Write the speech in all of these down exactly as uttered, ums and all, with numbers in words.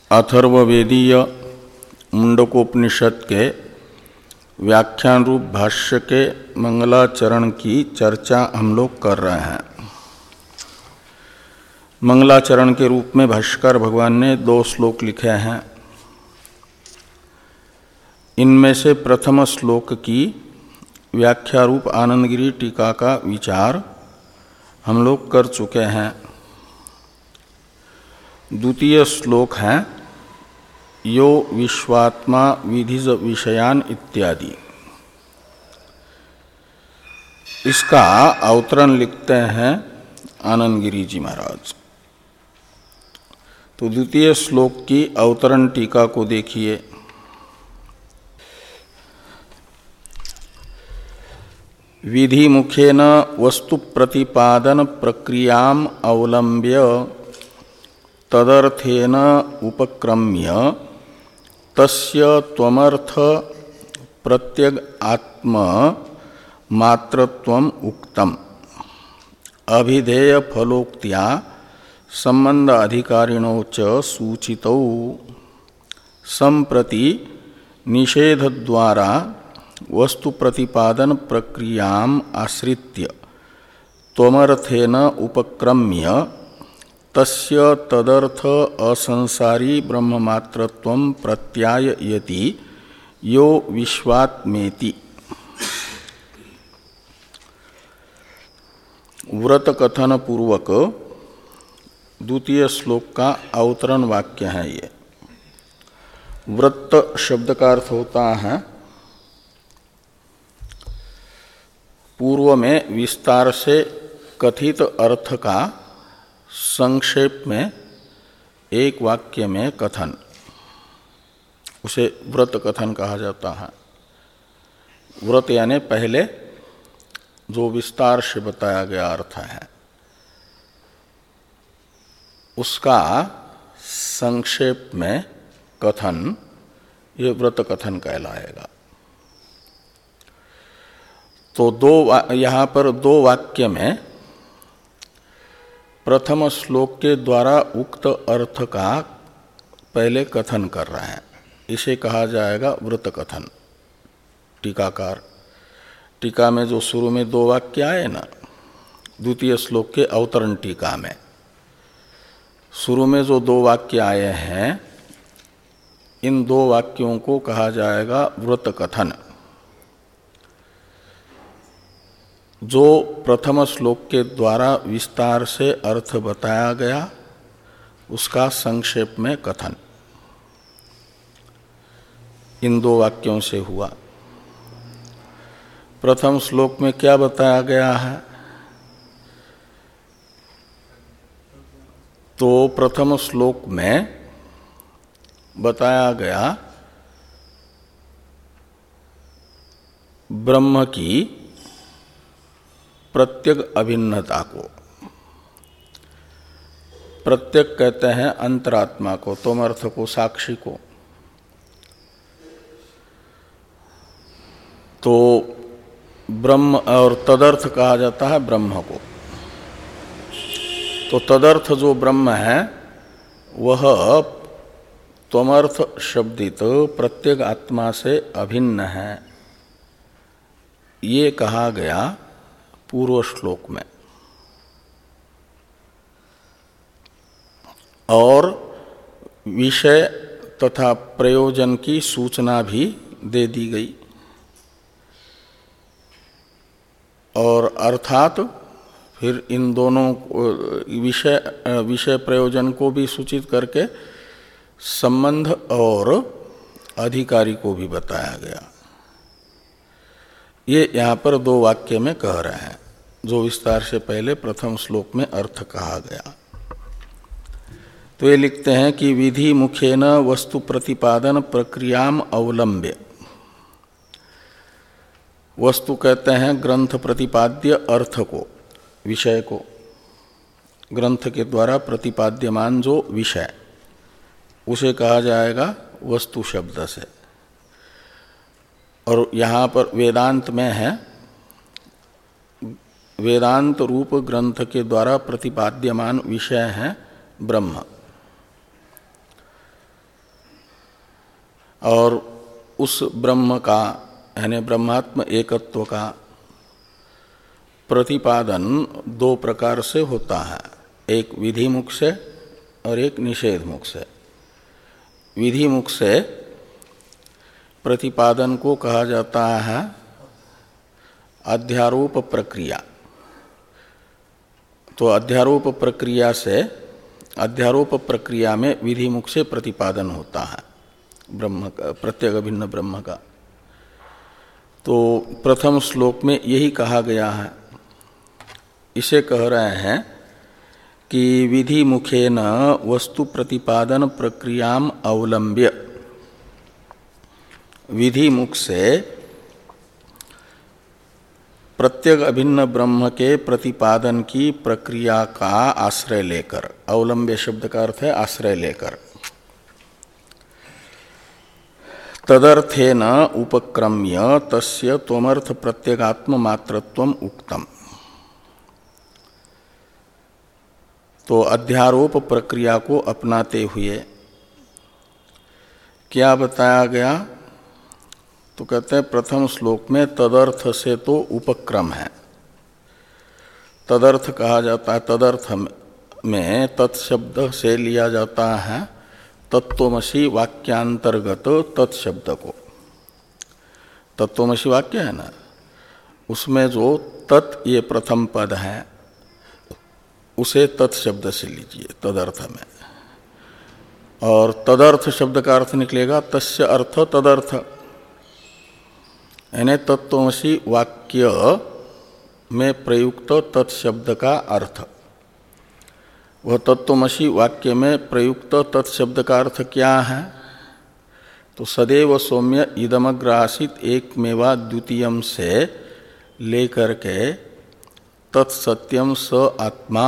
अथर्ववेदीय मुंडकोपनिषद के व्याख्यान रूप भाष्य के मंगलाचरण की चर्चा हम लोग कर रहे हैं। मंगलाचरण के रूप में भाष्यकार भगवान ने दो श्लोक लिखे हैं। इनमें से प्रथम श्लोक की व्याख्या रूप आनंदगिरी टीका का विचार हम लोग कर चुके हैं। द्वितीय श्लोक है यो विश्वात्मा विधिज विषयान इत्यादि। इसका अवतरण लिखते हैं आनंदगिरी जी महाराज। तो द्वितीय श्लोक की अवतरण टीका को देखिए। विधि मुखेन वस्तु प्रतिपादन प्रक्रियाम अवलंब्य तदर्थेन उपक्रम्य तस्य त्वमर्थ प्रत्यग आत्म मात्रत्वम उक्तम अभिधेय फलोक्त्या संबंध अधिकारिणो च सूचितौ संप्रति निषेध द्वारा वस्तु प्रतिपादन प्रक्रियाम आश्रित्य त्वमर्थेन उपक्रम्य तस्य तदर्थ असंसारी ब्रह्ममात्रत्वं प्रत्याययति यो विश्वात्मेति। व्रत कथन पूर्वक द्वितीय श्लोक का अवतरण वाक्य है ये। व्रत शब्द का अर्थ होता है पूर्व में विस्तार से कथित अर्थ का संक्षेप में एक वाक्य में कथन, उसे व्रत कथन कहा जाता है। व्रत यानी पहले जो विस्तार से बताया गया अर्थ है उसका संक्षेप में कथन, ये व्रत कथन कहलाएगा। तो दो यहाँ पर दो वाक्य में प्रथम श्लोक के द्वारा उक्त अर्थ का पहले कथन कर रहे हैं, इसे कहा जाएगा व्रत कथन। टीकाकार टीका में जो शुरू में दो वाक्य आए ना, द्वितीय श्लोक के अवतरण टीका में शुरू में जो दो वाक्य आए हैं, इन दो वाक्यों को कहा जाएगा व्रत कथन। जो प्रथम श्लोक के द्वारा विस्तार से अर्थ बताया गया उसका संक्षेप में कथन इन दो वाक्यों से हुआ। प्रथम श्लोक में क्या बताया गया है? तो प्रथम श्लोक में बताया गया ब्रह्म की प्रत्यग अभिन्नता को। प्रत्यग कहते हैं अंतरात्मा को, तोमर्थ को, साक्षी को। तो ब्रह्म और तदर्थ कहा जाता है ब्रह्म को। तो तदर्थ जो ब्रह्म है वह त्वमर्थ शब्दित प्रत्यग आत्मा से अभिन्न है, ये कहा गया पूर्व श्लोक में। और विषय तथा प्रयोजन की सूचना भी दे दी गई। और अर्थात फिर इन दोनों विषय विषय प्रयोजन को भी सूचित करके संबंध और अधिकारी को भी बताया गया। ये यहाँ पर दो वाक्य में कह रहे हैं, जो विस्तार से पहले प्रथम श्लोक में अर्थ कहा गया। तो ये लिखते हैं कि विधि मुखेन वस्तु प्रतिपादन प्रक्रियाम अवलंब्य। वस्तु कहते हैं ग्रंथ प्रतिपाद्य अर्थ को, विषय को। ग्रंथ के द्वारा प्रतिपाद्यमान जो विषय, उसे कहा जाएगा वस्तु शब्द से। और यहाँ पर वेदांत में है वेदांत रूप ग्रंथ के द्वारा प्रतिपाद्यमान विषय है ब्रह्म। और उस ब्रह्म का यानी ब्रह्मात्म एकत्व का प्रतिपादन दो प्रकार से होता है, एक विधि मुख से और एक निषेध मुख से। विधि मुख से प्रतिपादन को कहा जाता है अध्यारोप प्रक्रिया। तो अध्यारोप प्रक्रिया से अध्यारोप प्रक्रिया में विधि मुख से प्रतिपादन होता है ब्रह्म का, प्रत्येक भिन्न ब्रह्म का। तो प्रथम श्लोक में यही कहा गया है। इसे कह रहे हैं कि विधि मुखेन वस्तु प्रतिपादन प्रक्रियाम अवलंब्य, विधि मुख से प्रत्येक अभिन्न ब्रह्म के प्रतिपादन की प्रक्रिया का आश्रय लेकर, अवलंब्य शब्द का अर्थ है आश्रय लेकर, तदर्थेन उपक्रम्य तस्य त्वमर्थ प्रत्यगात्म मात्रत्वम उक्तम। तो अध्यारोप प्रक्रिया को अपनाते हुए क्या बताया गया? तो कहते हैं प्रथम श्लोक में तदर्थ से तो उपक्रम है। तदर्थ कहा जाता है, तदर्थ में तत्शब्द से लिया जाता है तत्वमसि वाक्यांतर्गत तत्शब्द को। तत्वमसि वाक्य है ना, उसमें जो तत् ये प्रथम पद है उसे तत्शब्द से लीजिए तदर्थ में, और तदर्थ शब्द का अर्थ निकलेगा तस्य अर्थ तदर्थ, यानी तत्वमसि वाक्य में प्रयुक्त तत्शब्द का अर्थ। वह तत्वमसि वाक्य में प्रयुक्त तत्शब्द का अर्थ क्या है? तो सदैव सौम्य इदमग्र आसीत एकमेवा द्वितीयम से लेकर के तत्सत्यम स आत्मा,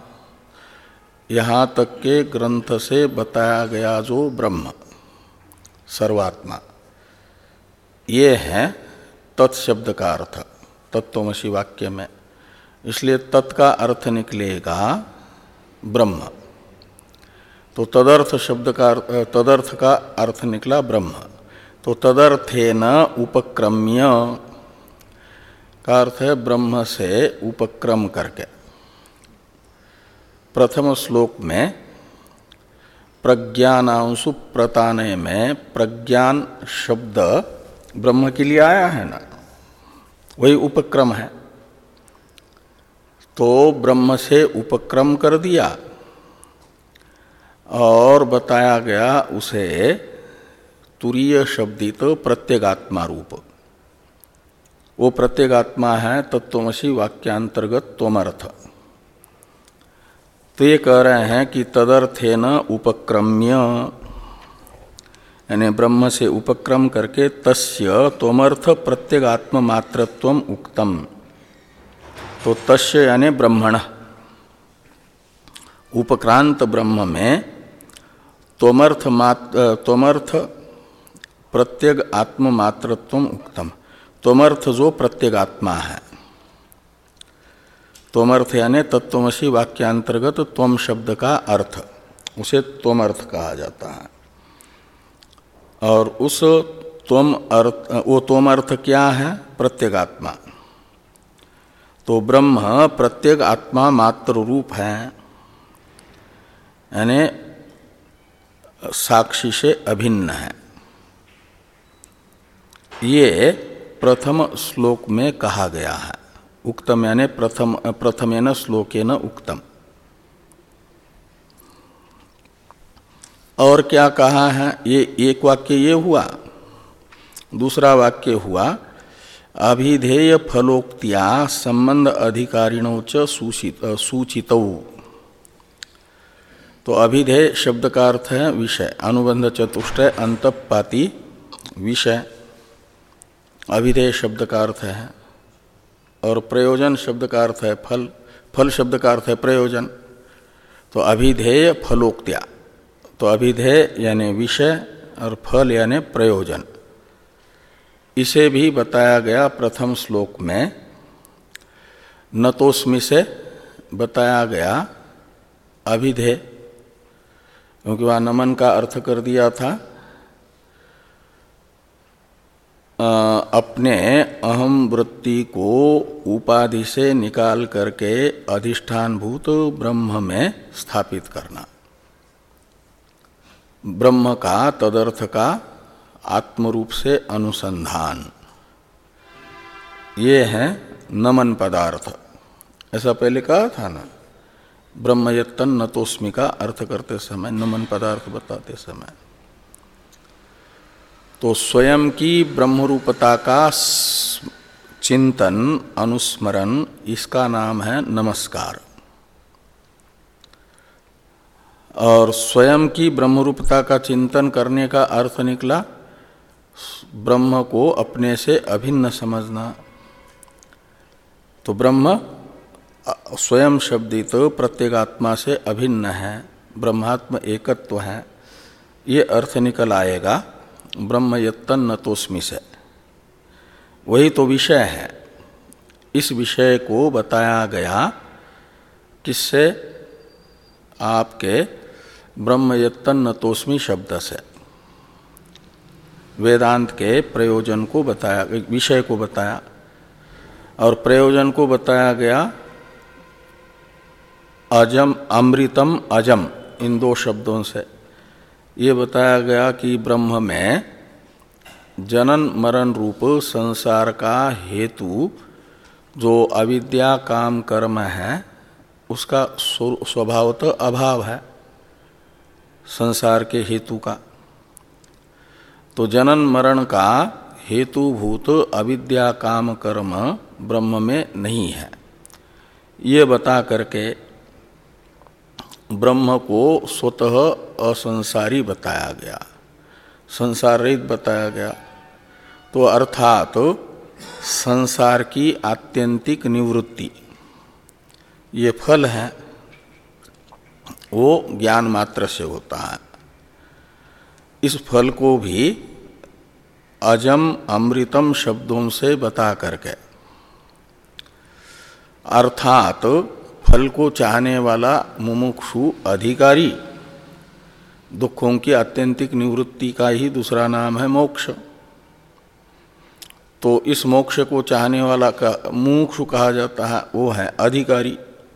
यहाँ तक के ग्रंथ से बताया गया जो ब्रह्म सर्वात्मा, ये है तत्शब्द का अर्थ तत्वमसि वाक्य में। इसलिए तत् का अर्थ निकलेगा ब्रह्म। तो तदर्थ शब्द का तदर्थ का अर्थ निकला ब्रह्म। तो तदर्थेन उपक्रम्य का अर्थ है ब्रह्म से उपक्रम करके। प्रथम श्लोक में प्रज्ञानांशु प्रतानय में प्रज्ञान शब्द ब्रह्म के लिए आया है ना, वही उपक्रम है। तो ब्रह्म से उपक्रम कर दिया और बताया गया उसे तुरीय शब्दित प्रत्यगात्मा रूप। वो प्रत्यगात्मा है तत्वमसि वाक्यांतर्गत त्वमर्थ। तो ये कह रहे हैं कि तदर्थेन उपक्रम्य, यानी ब्रह्म से उपक्रम करके तस्य त्वमर्थ प्रत्यगात्म मात्रत्वम उक्तम। तो तस्य यानी ब्रह्मण, उपक्रांत ब्रह्म में त्वमर्थ मात्र त्वमर्थ प्रत्यग आत्म मात्रत्वम उक्तम। त्वमर्थ जो प्रत्यगात्मा है, त्वमर्थ यानी तत्वमसि वाक्यांतर्गत त्वम शब्द का अर्थ, उसे त्वमर्थ कहा जाता है। और उस त्वम अर्थ, वो त्वम अर्थ क्या है? प्रत्यगात्मा। तो ब्रह्म प्रत्येक आत्मा मात्र रूप है, यानी साक्षी से अभिन्न है। ये प्रथम श्लोक में कहा गया है। उक्तम यानी प्रथम प्रथमेन श्लोकेन उक्तम। और क्या कहा है? ये एक वाक्य ये हुआ। दूसरा वाक्य हुआ अभिधेय फलोक्तिया संबंध अधिकारिणों च सूचितौ। तो अभिधेय शब्द का अर्थ है विषय, अनुबंध चतुष्टय अंतपाती विषय अभिधेय शब्द का अर्थ है। और प्रयोजन शब्द का अर्थ है फल, फल शब्द का अर्थ है प्रयोजन। तो अभिधेय फलोक्त्या, तो अभिधेय यानी विषय और फल यानी प्रयोजन। इसे भी बताया गया प्रथम श्लोक में। नतोस्मि से बताया गया अभिधेय, क्योंकि वहाँ नमन का अर्थ कर दिया था। अपने अहम वृत्ति को उपाधि से निकाल करके अधिष्ठानभूत ब्रह्म में स्थापित करना, ब्रह्म का तदर्थ का आत्मरूप से अनुसंधान, ये है नमन पदार्थ। ऐसा पहले कहा था ना, ब्रह्मयत्तन नतोस्मि का अर्थ करते समय, नमन पदार्थ बताते समय। तो स्वयं की ब्रह्मरूपता का चिंतन, अनुस्मरण, इसका नाम है नमस्कार। और स्वयं की ब्रह्मरूपता का चिंतन करने का अर्थ निकला ब्रह्म को अपने से अभिन्न समझना। तो ब्रह्म स्वयं शब्दित प्रत्येगात्मा से अभिन्न है, ब्रह्मात्म एकत्व है, ये अर्थ निकल आएगा ब्रह्म यत्तन नतोस्मि से। वही तो विषय है। इस विषय को बताया गया किससे? आपके ब्रह्म यत्तन नतोस्मि शब्द से। वेदांत के प्रयोजन को बताया, विषय को बताया, और प्रयोजन को बताया गया अजम, अमृतम, अजम, इन दो शब्दों से। ये बताया गया कि ब्रह्म में जनन मरण रूप संसार का हेतु जो अविद्या काम कर्म है, उसका स्वभावतः अभाव है संसार के हेतु का। तो जनन मरण का हेतुभूत अविद्या काम कर्म ब्रह्म में नहीं है। ये बता करके ब्रह्म को स्वतः असंसारी बताया गया, संसार रहित बताया गया। तो अर्थात तो संसार की आत्यंतिक निवृत्ति, ये फल है, वो ज्ञान मात्र से होता है। इस फल को भी अजम अमृतम शब्दों से बता करके, अर्थात फल को चाहने वाला मुमुक्षु अधिकारी, दुखों की आत्यंतिक निवृत्ति का ही दूसरा नाम है मोक्ष। तो इस मोक्ष को चाहने वाला का मुमुक्षु कहा जाता है, वो है अधिकारी।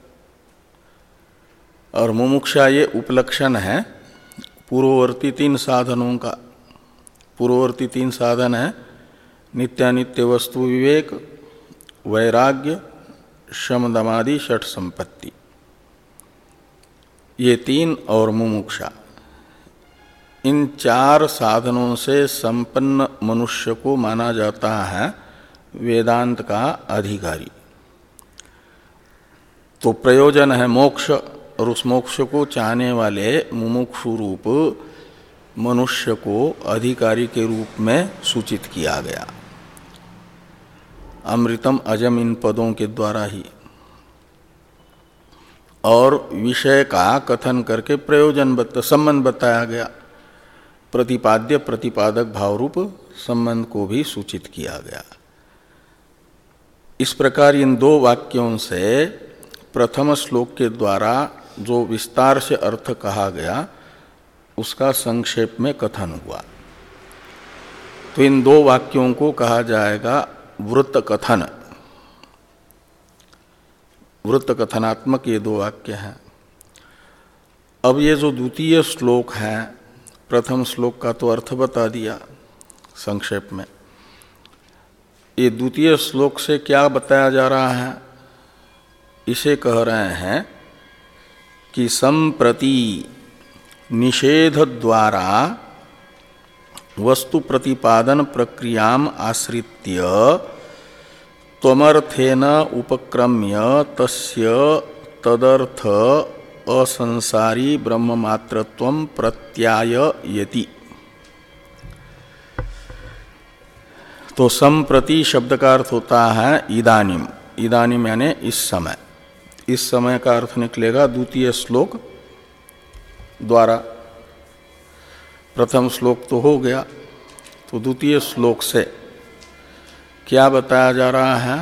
और मुमुक्षा ये उपलक्षण है पूर्ववर्ती तीन साधनों का। पूर्ववर्ती तीन साधन है नित्यानित्य वस्तु विवेक, वैराग्य, शम दमादि षट संपत्ति, ये तीन और मुमुक्षा। इन चार साधनों से संपन्न मनुष्य को माना जाता है वेदांत का अधिकारी। तो प्रयोजन है मोक्ष, और उस मोक्ष को चाहने वाले मुमुक्षु रूप मनुष्य को अधिकारी के रूप में सूचित किया गया अमृतम अजम इन पदों के द्वारा ही। और विषय का कथन करके प्रयोजन बत, संबंध बताया गया, प्रतिपाद्य प्रतिपादक भाव रूप संबंध को भी सूचित किया गया। इस प्रकार इन दो वाक्यों से प्रथम श्लोक के द्वारा जो विस्तार से अर्थ कहा गया उसका संक्षेप में कथन हुआ। तो इन दो वाक्यों को कहा जाएगा वृत्त कथन। वृत्त कथनात्मक ये दो वाक्य हैं। अब ये जो द्वितीय श्लोक है, प्रथम श्लोक का तो अर्थ बता दिया संक्षेप में। ये द्वितीय श्लोक से क्या बताया जा रहा है, इसे कह रहे हैं कि संप्रति निषेध द्वारा वस्तु प्रतिपादन प्रक्रियाम आश्रित्य त्वमर्थेन उपक्रम्य तस्य तदर्थ असंसारी ब्रह्म मात्रत्वं प्रत्याययति। तो संप्रति शब्द का अर्थ होता है इदानीम। इदानीम यानी इस समय। इस समय का अर्थ निकलेगा द्वितीय श्लोक द्वारा। प्रथम श्लोक तो हो गया, तो द्वितीय श्लोक से क्या बताया जा रहा है,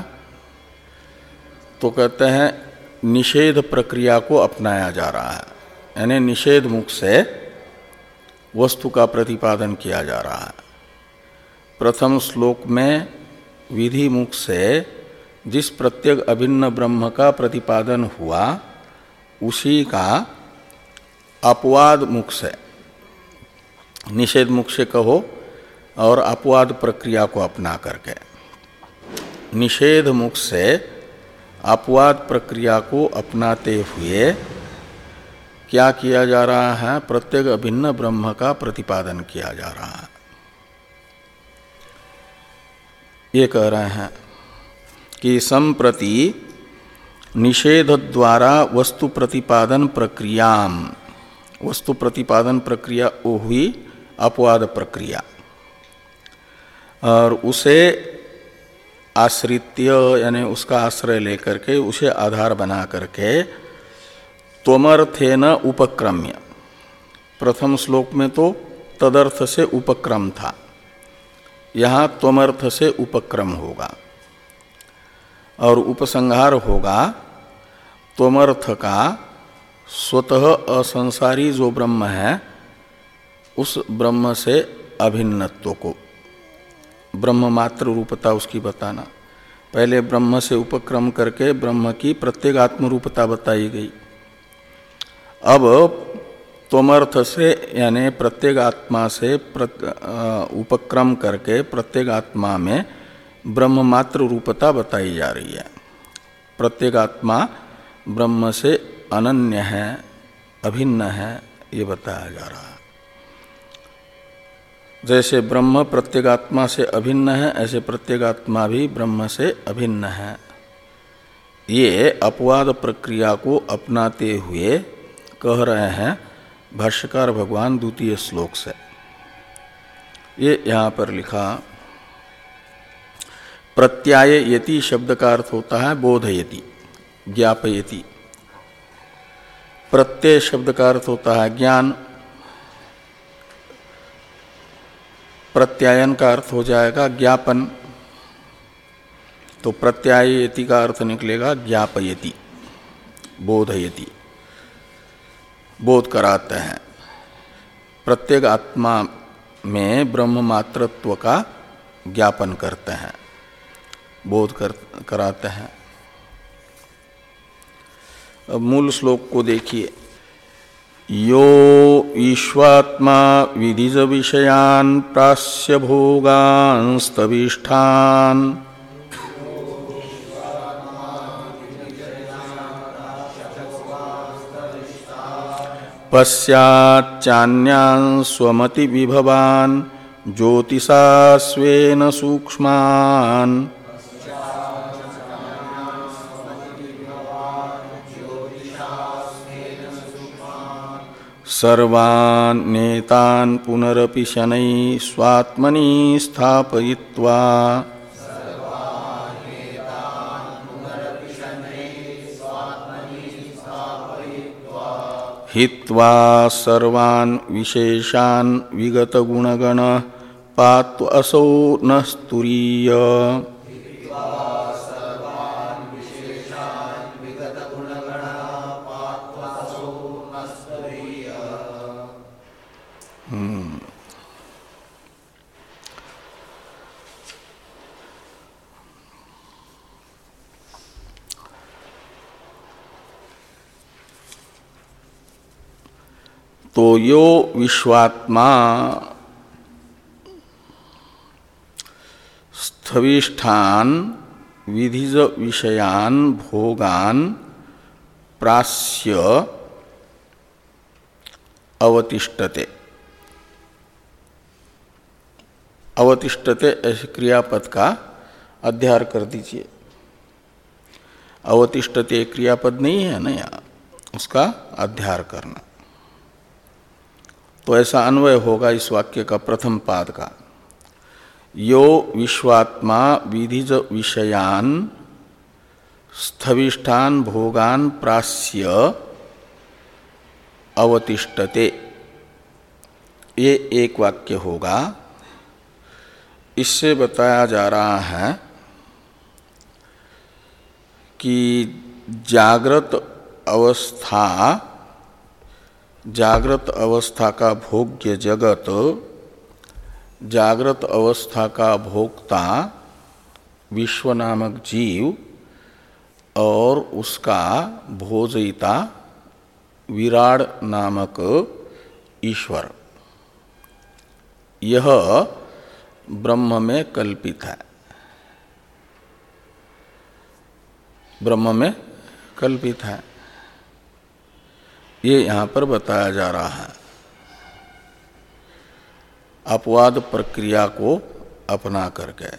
तो कहते हैं निषेध प्रक्रिया को अपनाया जा रहा है, यानी निषेध मुख से वस्तु का प्रतिपादन किया जा रहा है। प्रथम श्लोक में विधि मुख से जिस प्रत्येक अभिन्न ब्रह्म का प्रतिपादन हुआ उसी का अपवाद मुख से, निषेध मुख से कहो और अपवाद प्रक्रिया को अपना करके, निषेध मुख से अपवाद प्रक्रिया को अपनाते हुए क्या किया जा रहा है? प्रत्येक अभिन्न ब्रह्म का प्रतिपादन किया जा रहा है। ये कह रहे हैं कि संप्रति निषेध द्वारा वस्तु प्रतिपादन प्रक्रिया, वस्तु प्रतिपादन प्रक्रिया वो हुई अपवाद प्रक्रिया, और उसे आश्रित्य यानी उसका आश्रय लेकर के उसे आधार बना करके त्वमर्थेन उपक्रम्य, प्रथम श्लोक में तो तदर्थ से उपक्रम था, यहाँ त्वमर्थ से उपक्रम होगा और उपसंहार होगा त्वमर्थ का स्वतः असंसारी जो ब्रह्म है उस ब्रह्म से अभिन्नत्व को, ब्रह्म मात्र रूपता उसकी बताना। पहले ब्रह्म से उपक्रम करके ब्रह्म की प्रत्येक आत्म रूपता बताई गई। अब त्वमर्थ से यानी प्रत्येक आत्मा से उपक्रम करके प्रत्येक आत्मा में ब्रह्म मात्र रूपता बताई जा रही है। प्रत्येक आत्मा ब्रह्म से अनन्य है, अभिन्न है, ये बताया जा रहा है। जैसे ब्रह्म प्रत्येगात्मा से अभिन्न है, ऐसे प्रत्येगात्मा भी ब्रह्म से अभिन्न है। ये अपवाद प्रक्रिया को अपनाते हुए कह रहे हैं भाष्यकार भगवान द्वितीय श्लोक से। ये यहाँ पर लिखा, प्रत्याय यति शब्द का अर्थ होता है बोधयति, ज्ञापयति। प्रत्यय शब्द का अर्थ होता है ज्ञान, प्रत्यायन का अर्थ हो जाएगा ज्ञापन। तो प्रत्यायति का अर्थ निकलेगा ज्ञापयति, बोधयति, बोध कराते हैं। प्रत्येक आत्मा में ब्रह्म मात्रत्व का ज्ञापन करते हैं, बोध कर, कराते हैं। अब मूल श्लोक को देखिए, यो ईश्वात्मा विधिज विषयान् प्रास्य भोगान् स्तविष्ठान् पश्याच्चान्यान् स्वमति विभवान् ज्योतिषा स्वेन सूक्ष्मान् सर्वान् नेतान् पुनरपि शनैः स्वात्मनि स्थापयित्वा हित्वा सर्वान् विशेषान् विगत गुणगण पात्व असौ न स्तुरीय। तो यो विश्वात्मा स्थविष्ठान विधिज विषयान भोगान प्रास्य अवतिष्ठते। अवतिष्ठते ऐसे क्रियापद का अध्यार कर दीजिए। अवतिष्ठते क्रियापद नहीं है ना, यहाँ उसका अध्यार करना। तो ऐसा अन्वय होगा इस वाक्य का प्रथम पाद का, यो विश्वात्मा विधिज विषयान स्थविष्ठान भोगान प्रास्य अवतिष्ठते। ये एक वाक्य होगा। इससे बताया जा रहा है कि जागृत अवस्था जागृत अवस्था का भोग्य जगत जागृत अवस्था का भोक्ता विश्व नामक जीव और उसका भोजयिता विराट नामक ईश्वर, यह ब्रह्म में कल्पित है। ब्रह्म में कल्पित है, ये यहाँ पर बताया जा रहा है। अपवाद प्रक्रिया को अपना करके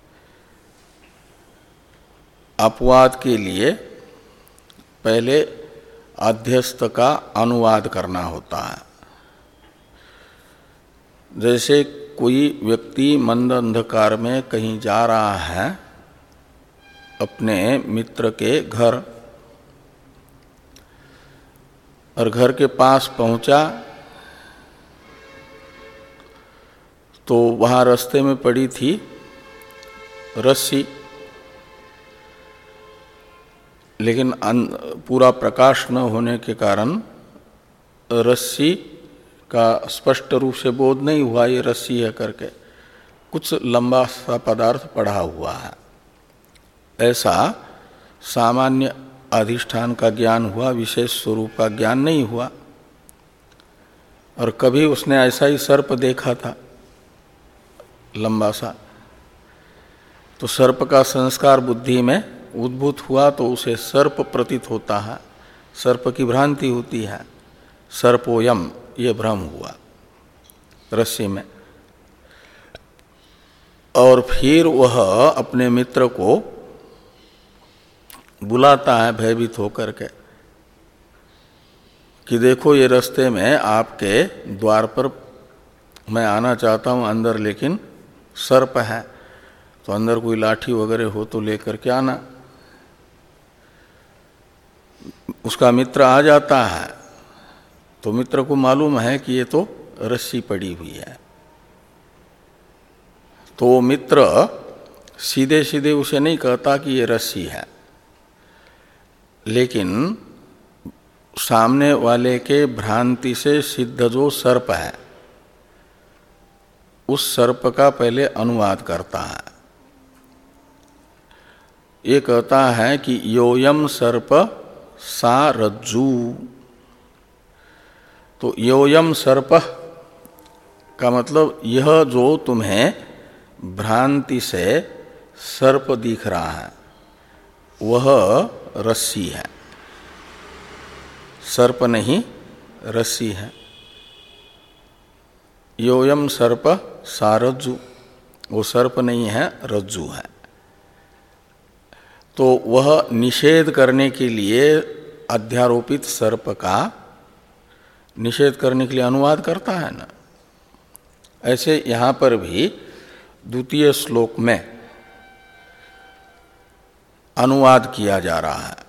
अपवाद के लिए पहले अध्यस्त का अनुवाद करना होता है। जैसे कोई व्यक्ति मंद अंधकार में कहीं जा रहा है अपने मित्र के घर, और घर के पास पहुंचा तो वहाँ रास्ते में पड़ी थी रस्सी, लेकिन पूरा प्रकाश न होने के कारण रस्सी का स्पष्ट रूप से बोध नहीं हुआ ये रस्सी है करके, कुछ लंबा सा पदार्थ पड़ा हुआ है। ऐसा सामान्य अधिष्ठान का ज्ञान हुआ, विशेष स्वरूप का ज्ञान नहीं हुआ। और कभी उसने ऐसा ही सर्प देखा था लंबा सा, तो सर्प का संस्कार बुद्धि में उद्भूत हुआ तो उसे सर्प प्रतीत होता है, सर्प की भ्रांति होती है, सर्पोयम ये भ्रम हुआ रस्सी में। और फिर वह अपने मित्र को बुलाता है भयभीत होकर के कि देखो ये रास्ते में आपके द्वार पर मैं आना चाहता हूँ अंदर, लेकिन सर्प है, तो अंदर कोई लाठी वगैरह हो तो लेकर के आना। उसका मित्र आ जाता है तो मित्र को मालूम है कि ये तो रस्सी पड़ी हुई है, तो मित्र सीधे सीधे उसे नहीं कहता कि ये रस्सी है, लेकिन सामने वाले के भ्रांति से सिद्ध जो सर्प है उस सर्प का पहले अनुवाद करता है। ये कहता है कि योयम सर्प सा रज्जू, तो योयम सर्प का मतलब यह जो तुम्हें भ्रांति से सर्प दिख रहा है वह रस्सी है, सर्प नहीं रस्सी है। योयम सर्प सा रज्जु, वो सर्प नहीं है रज्जु है। तो वह निषेध करने के लिए अध्यारोपित सर्प का निषेध करने के लिए अनुवाद करता है ना। ऐसे यहाँ पर भी द्वितीय श्लोक में अनुवाद किया जा रहा है।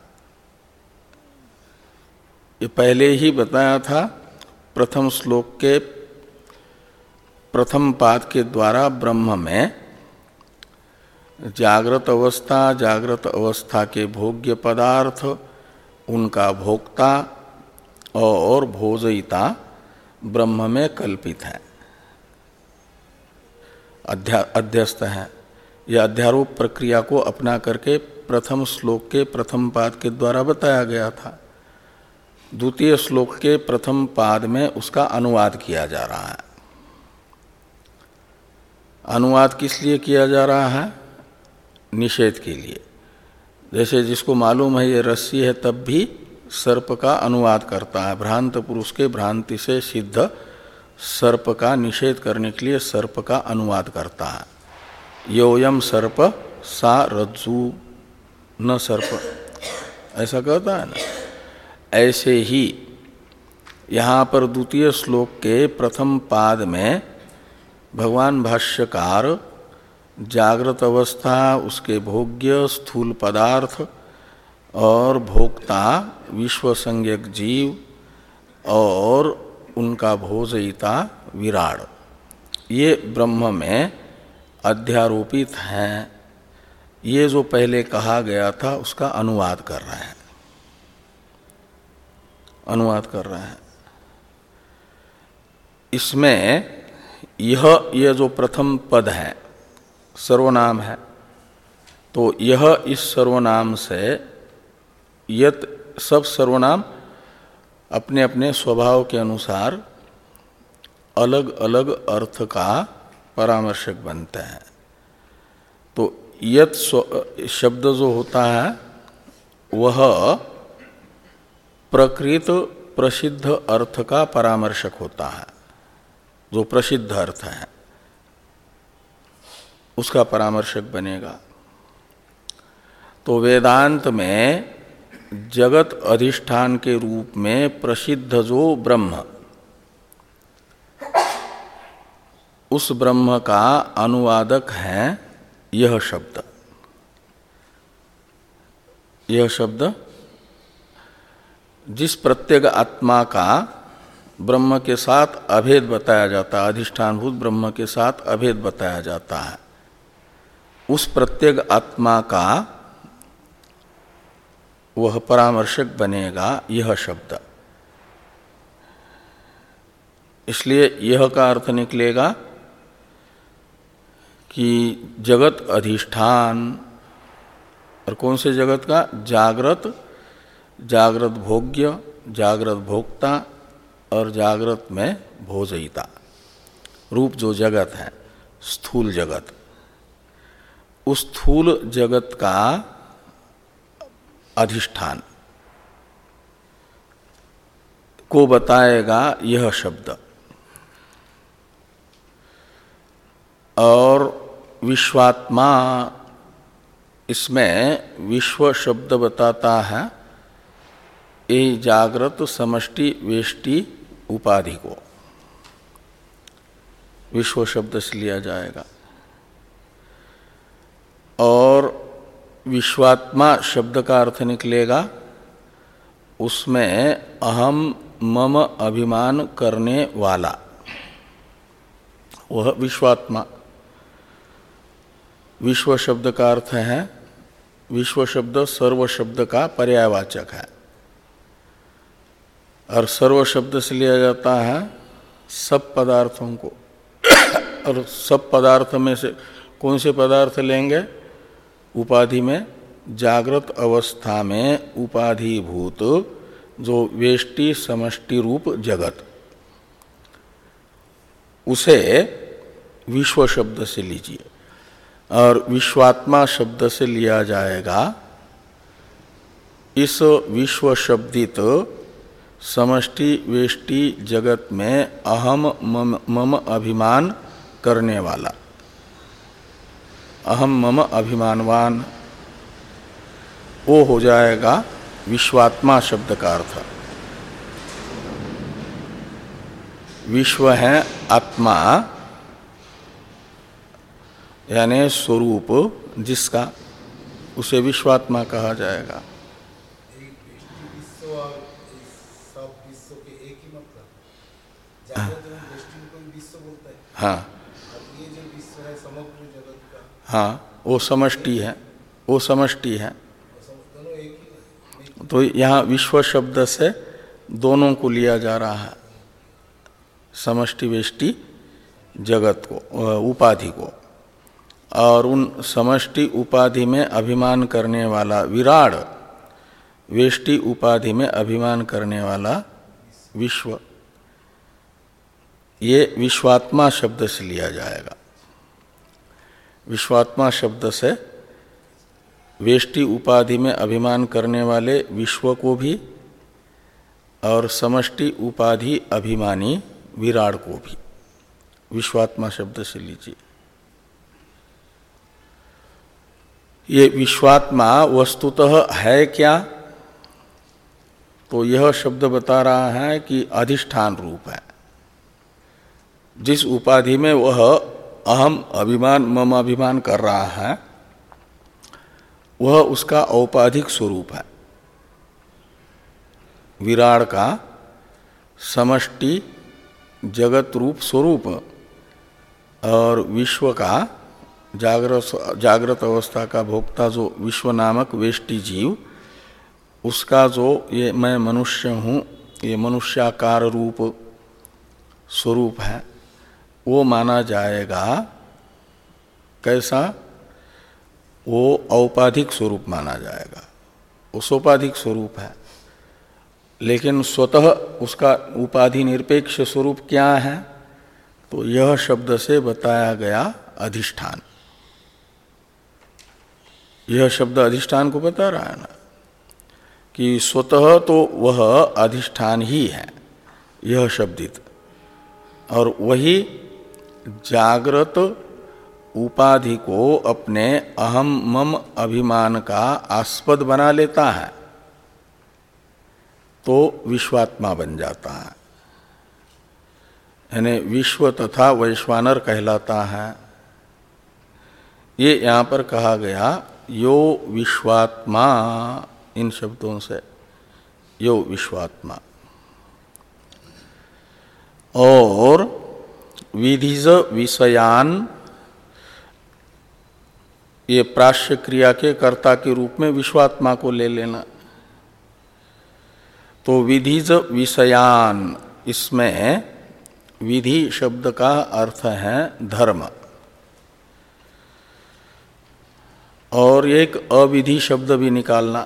ये पहले ही बताया था प्रथम श्लोक के प्रथम पाद के द्वारा ब्रह्म में जागृत अवस्था, जागृत अवस्था के भोग्य पदार्थ, उनका भोक्ता और भोजयिता ब्रह्म में कल्पित है, अध्यस्त है। यह अध्यारोप प्रक्रिया को अपना करके प्रथम श्लोक के प्रथम पाद के द्वारा बताया गया था। द्वितीय श्लोक के प्रथम पाद में उसका अनुवाद किया जा रहा है। अनुवाद किस लिए किया जा रहा है? निषेध के लिए। जैसे जिसको मालूम है ये रस्सी है तब भी सर्प का अनुवाद करता है, भ्रांत पुरुष के भ्रांति से सिद्ध सर्प का निषेध करने के लिए सर्प का अनुवाद करता है। योयम सर्प सा रज्जु न सर्प, ऐसा कहता है ना। ऐसे ही यहाँ पर द्वितीय श्लोक के प्रथम पाद में भगवान भाष्यकार जागृत अवस्था, उसके भोग्य स्थूल पदार्थ और भोक्ता विश्व संज्ञक जीव और उनका भोजयिता विराट, ये ब्रह्म में अध्यारोपित हैं। ये जो पहले कहा गया था उसका अनुवाद कर रहे हैं, अनुवाद कर रहे हैं। इसमें यह ये जो प्रथम पद है सर्वनाम है, तो यह इस सर्वनाम से यत सब सर्वनाम अपने अपने स्वभाव के अनुसार अलग अलग अर्थ का परामर्शक बनते हैं। तो यत शब्द जो होता है वह प्रकृत प्रसिद्ध अर्थ का परामर्शक होता है, जो प्रसिद्ध अर्थ है उसका परामर्शक बनेगा। तो वेदांत में जगत अधिष्ठान के रूप में प्रसिद्ध जो ब्रह्म, उस ब्रह्म का अनुवादक है यह शब्द। यह शब्द जिस प्रत्येक आत्मा का ब्रह्म के साथ अभेद बताया जाता है, अधिष्ठानभूत ब्रह्म के साथ अभेद बताया जाता है, उस प्रत्येक आत्मा का वह परामर्शक बनेगा यह शब्द। इसलिए यह का अर्थ निकलेगा कि जगत अधिष्ठान, और कौन से जगत का? जागृत, जागृत भोग्य, जागृत भोक्ता और जागृत में भोजयिता रूप जो जगत है, स्थूल जगत, उस स्थूल जगत का अधिष्ठान को बताएगा यह शब्द। और विश्वात्मा, इसमें विश्व शब्द बताता है ये जागृत समष्टि वेष्टि उपाधि को विश्व शब्द से लिया जाएगा। और विश्वात्मा शब्द का अर्थ निकलेगा उसमें अहम मम अभिमान करने वाला, वह विश्वात्मा। विश्व शब्द का अर्थ है, विश्व शब्द सर्व शब्द का पर्यायवाचक है, और सर्व शब्द से लिया जाता है सब पदार्थों को। और सब पदार्थ में से कौन से पदार्थ लेंगे? उपाधि में, जागृत अवस्था में उपाधिभूत जो वेष्टि समष्टि रूप जगत, उसे विश्व शब्द से लीजिए। और विश्वात्मा शब्द से लिया जाएगा इस विश्व शब्दित समष्टि वेष्टि जगत में अहम मम, मम अभिमान करने वाला, अहम मम अभिमानवान, वो हो जाएगा विश्वात्मा शब्द का अर्थ। विश्व है आत्मा यानी स्वरूप जिसका, उसे विश्वात्मा कहा जाएगा। हाँ हाँ, वो समष्टि है, वो समष्टि है। तो यहाँ विश्व शब्द से दोनों को लिया जा रहा है, समष्टि वेष्टि जगत को, उपाधि को। और उन समष्टि उपाधि में अभिमान करने वाला विराड, वेष्टि उपाधि में अभिमान करने वाला विश्व, ये विश्वात्मा शब्द से लिया जाएगा। विश्वात्मा शब्द से वेष्टि उपाधि में अभिमान करने वाले विश्व को भी और समष्टि उपाधि अभिमानी विराड को भी विश्वात्मा शब्द से लीजिए। ये विश्वात्मा वस्तुतः है क्या? तो यह शब्द बता रहा है कि अधिष्ठान रूप है। जिस उपाधि में वह अहम अभिमान मम अभिमान कर रहा है, वह उसका औपाधिक स्वरूप है। विराड का समष्टि जगत रूप स्वरूप और विश्व का जागृत जागृत अवस्था का भोक्ता जो विश्व नामक वेष्टि जीव, उसका जो ये मैं मनुष्य हूँ, ये मनुष्याकार रूप स्वरूप है, वो माना जाएगा कैसा? वो औपाधिक स्वरूप माना जाएगा, वो सोपाधिक स्वरूप है। लेकिन स्वतः उसका उपाधि निरपेक्ष स्वरूप क्या है? तो यह शब्द से बताया गया अधिष्ठान। यह शब्द अधिष्ठान को बता रहा है ना कि स्वतः तो वह अधिष्ठान ही है, यह शब्दित, और वही जागृत उपाधि को अपने अहम मम अभिमान का आस्पद बना लेता है तो विश्वात्मा बन जाता है, यानी विश्व तथा वैश्वानर कहलाता है। ये यहाँ पर कहा गया यो विश्वात्मा, इन शब्दों से यो विश्वात्मा। और विधिज विषयान, ये प्राश्य क्रिया के कर्ता के रूप में विश्वात्मा को ले लेना। तो विधिज विषयान, इसमें विधि शब्द का अर्थ है धर्म, और एक अविधि शब्द भी निकालना।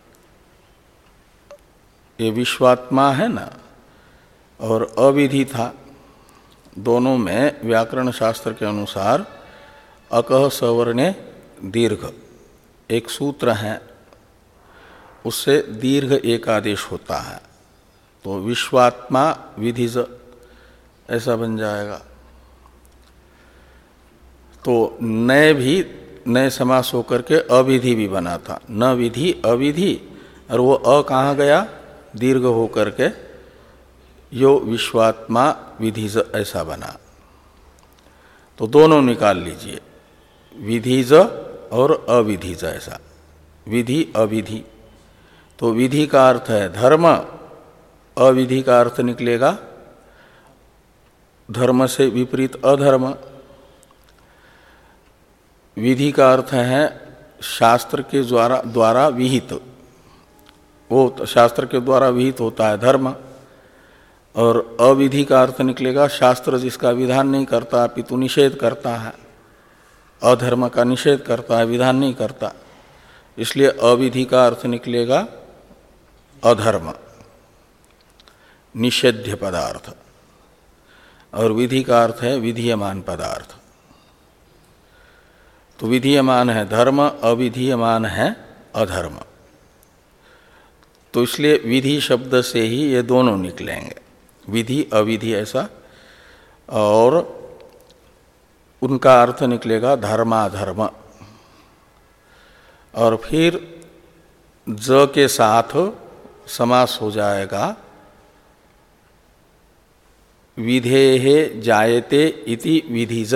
ये विश्वात्मा है ना, और अविधि था, दोनों में व्याकरण शास्त्र के अनुसार अकह सवर्णे दीर्घ एक सूत्र है, उससे दीर्घ एक आदेश होता है, तो विश्वात्मा विधिज ऐसा बन जाएगा। तो नए भी नए समास होकर के अविधि भी बना था, न विधि अविधि, और वो अ कहाँ गया? दीर्घ होकर के यो विश्वात्मा विधिज ऐसा बना। तो दोनों निकाल लीजिए, विधिज और अविधिज ऐसा, विधि अविधि। तो विधि का अर्थ है धर्म, अविधि का अर्थ निकलेगा धर्म से विपरीत अधर्म। विधि का अर्थ है शास्त्र के द्वारा द्वारा विहित, वो शास्त्र के द्वारा विहित होता है धर्म। और अविधि का अर्थ निकलेगा शास्त्र जिसका विधान नहीं करता अपितु निषेध करता है, अधर्म का निषेध करता है, विधान नहीं करता, इसलिए अविधि का अर्थ निकलेगा अधर्म, निषेध्य पदार्थ। और विधि का अर्थ है विधीयमान पदार्थ। तो विधीयमान है धर्म, अविधीयमान है अधर्म। तो इसलिए विधि शब्द से ही ये दोनों निकलेंगे, विधि अविधि ऐसा, और उनका अर्थ निकलेगा धर्माधर्म। और फिर ज के साथ समास हो जाएगा विधेहे जायते इति विधिज,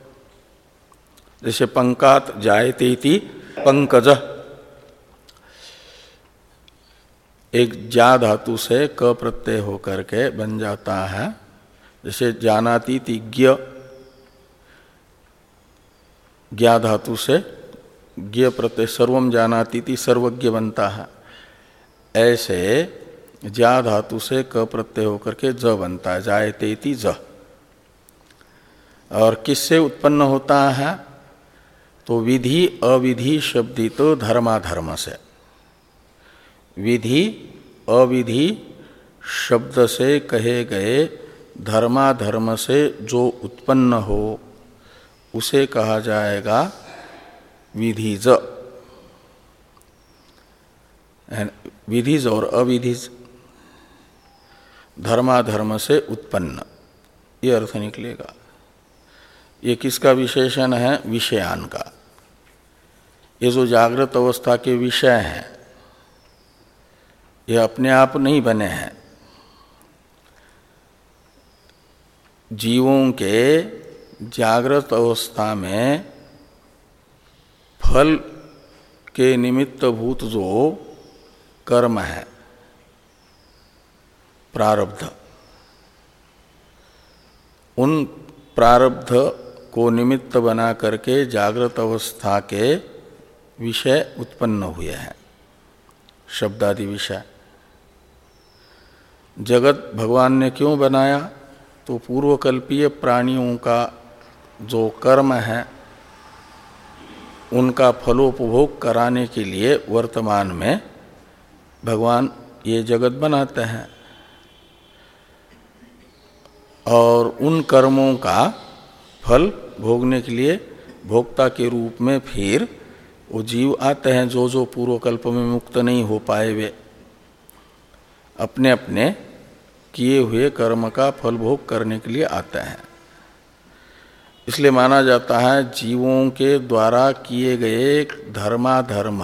जैसे पंकात जायते इति पंकज। एक जा धातु से क प्रत्यय होकर के बन जाता है, जैसे जानाति इति ज्ञ, ज्ञा धातु से ज्ञ प्रत्यय सर्वम जानाति इति सर्वज्ञ बनता है। ऐसे जा धातु से क प्रत्यय होकर के ज बनता है, जायते इति ज। और किससे उत्पन्न होता है? तो विधि अविधि शब्दित तो धर्माधर्म से। विधि अविधि शब्द से कहे गए धर्माधर्म से जो उत्पन्न हो उसे कहा जाएगा विधिज। विधिज और अविधिज धर्माधर्म से उत्पन्न, ये अर्थ निकलेगा। ये किसका विशेषण है? विषयान का। ये जो जागृत अवस्था के विषय हैं ये अपने आप नहीं बने हैं, जीवों के जागृत अवस्था में फल के निमित्त भूत जो कर्म है प्रारब्ध, उन प्रारब्ध को निमित्त बना करके जागृत अवस्था के विषय उत्पन्न हुए हैं, शब्दादि विषय। जगत भगवान ने क्यों बनाया? तो पूर्वकल्पीय प्राणियों का जो कर्म है उनका फलोपभोग कराने के लिए वर्तमान में भगवान ये जगत बनाते हैं और उन कर्मों का फल भोगने के लिए भोक्ता के रूप में फिर वो जीव आते हैं जो जो पूर्वकल्प में मुक्त नहीं हो पाए वे अपने अपने किए हुए कर्म का फल भोग करने के लिए आते हैं। इसलिए माना जाता है जीवों के द्वारा किए गए धर्माधर्म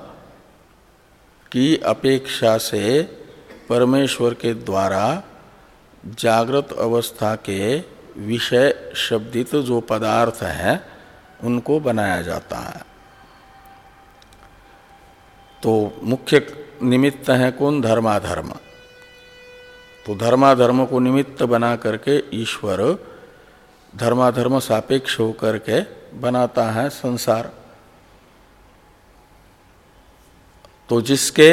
की अपेक्षा से परमेश्वर के द्वारा जागृत अवस्था के विषय शब्दित जो पदार्थ हैं उनको बनाया जाता है। तो मुख्य निमित्त है कौन? धर्माधर्म। तो धर्माधर्म को निमित्त बना करके ईश्वर धर्माधर्म सापेक्ष होकर के बनाता है संसार। तो जिसके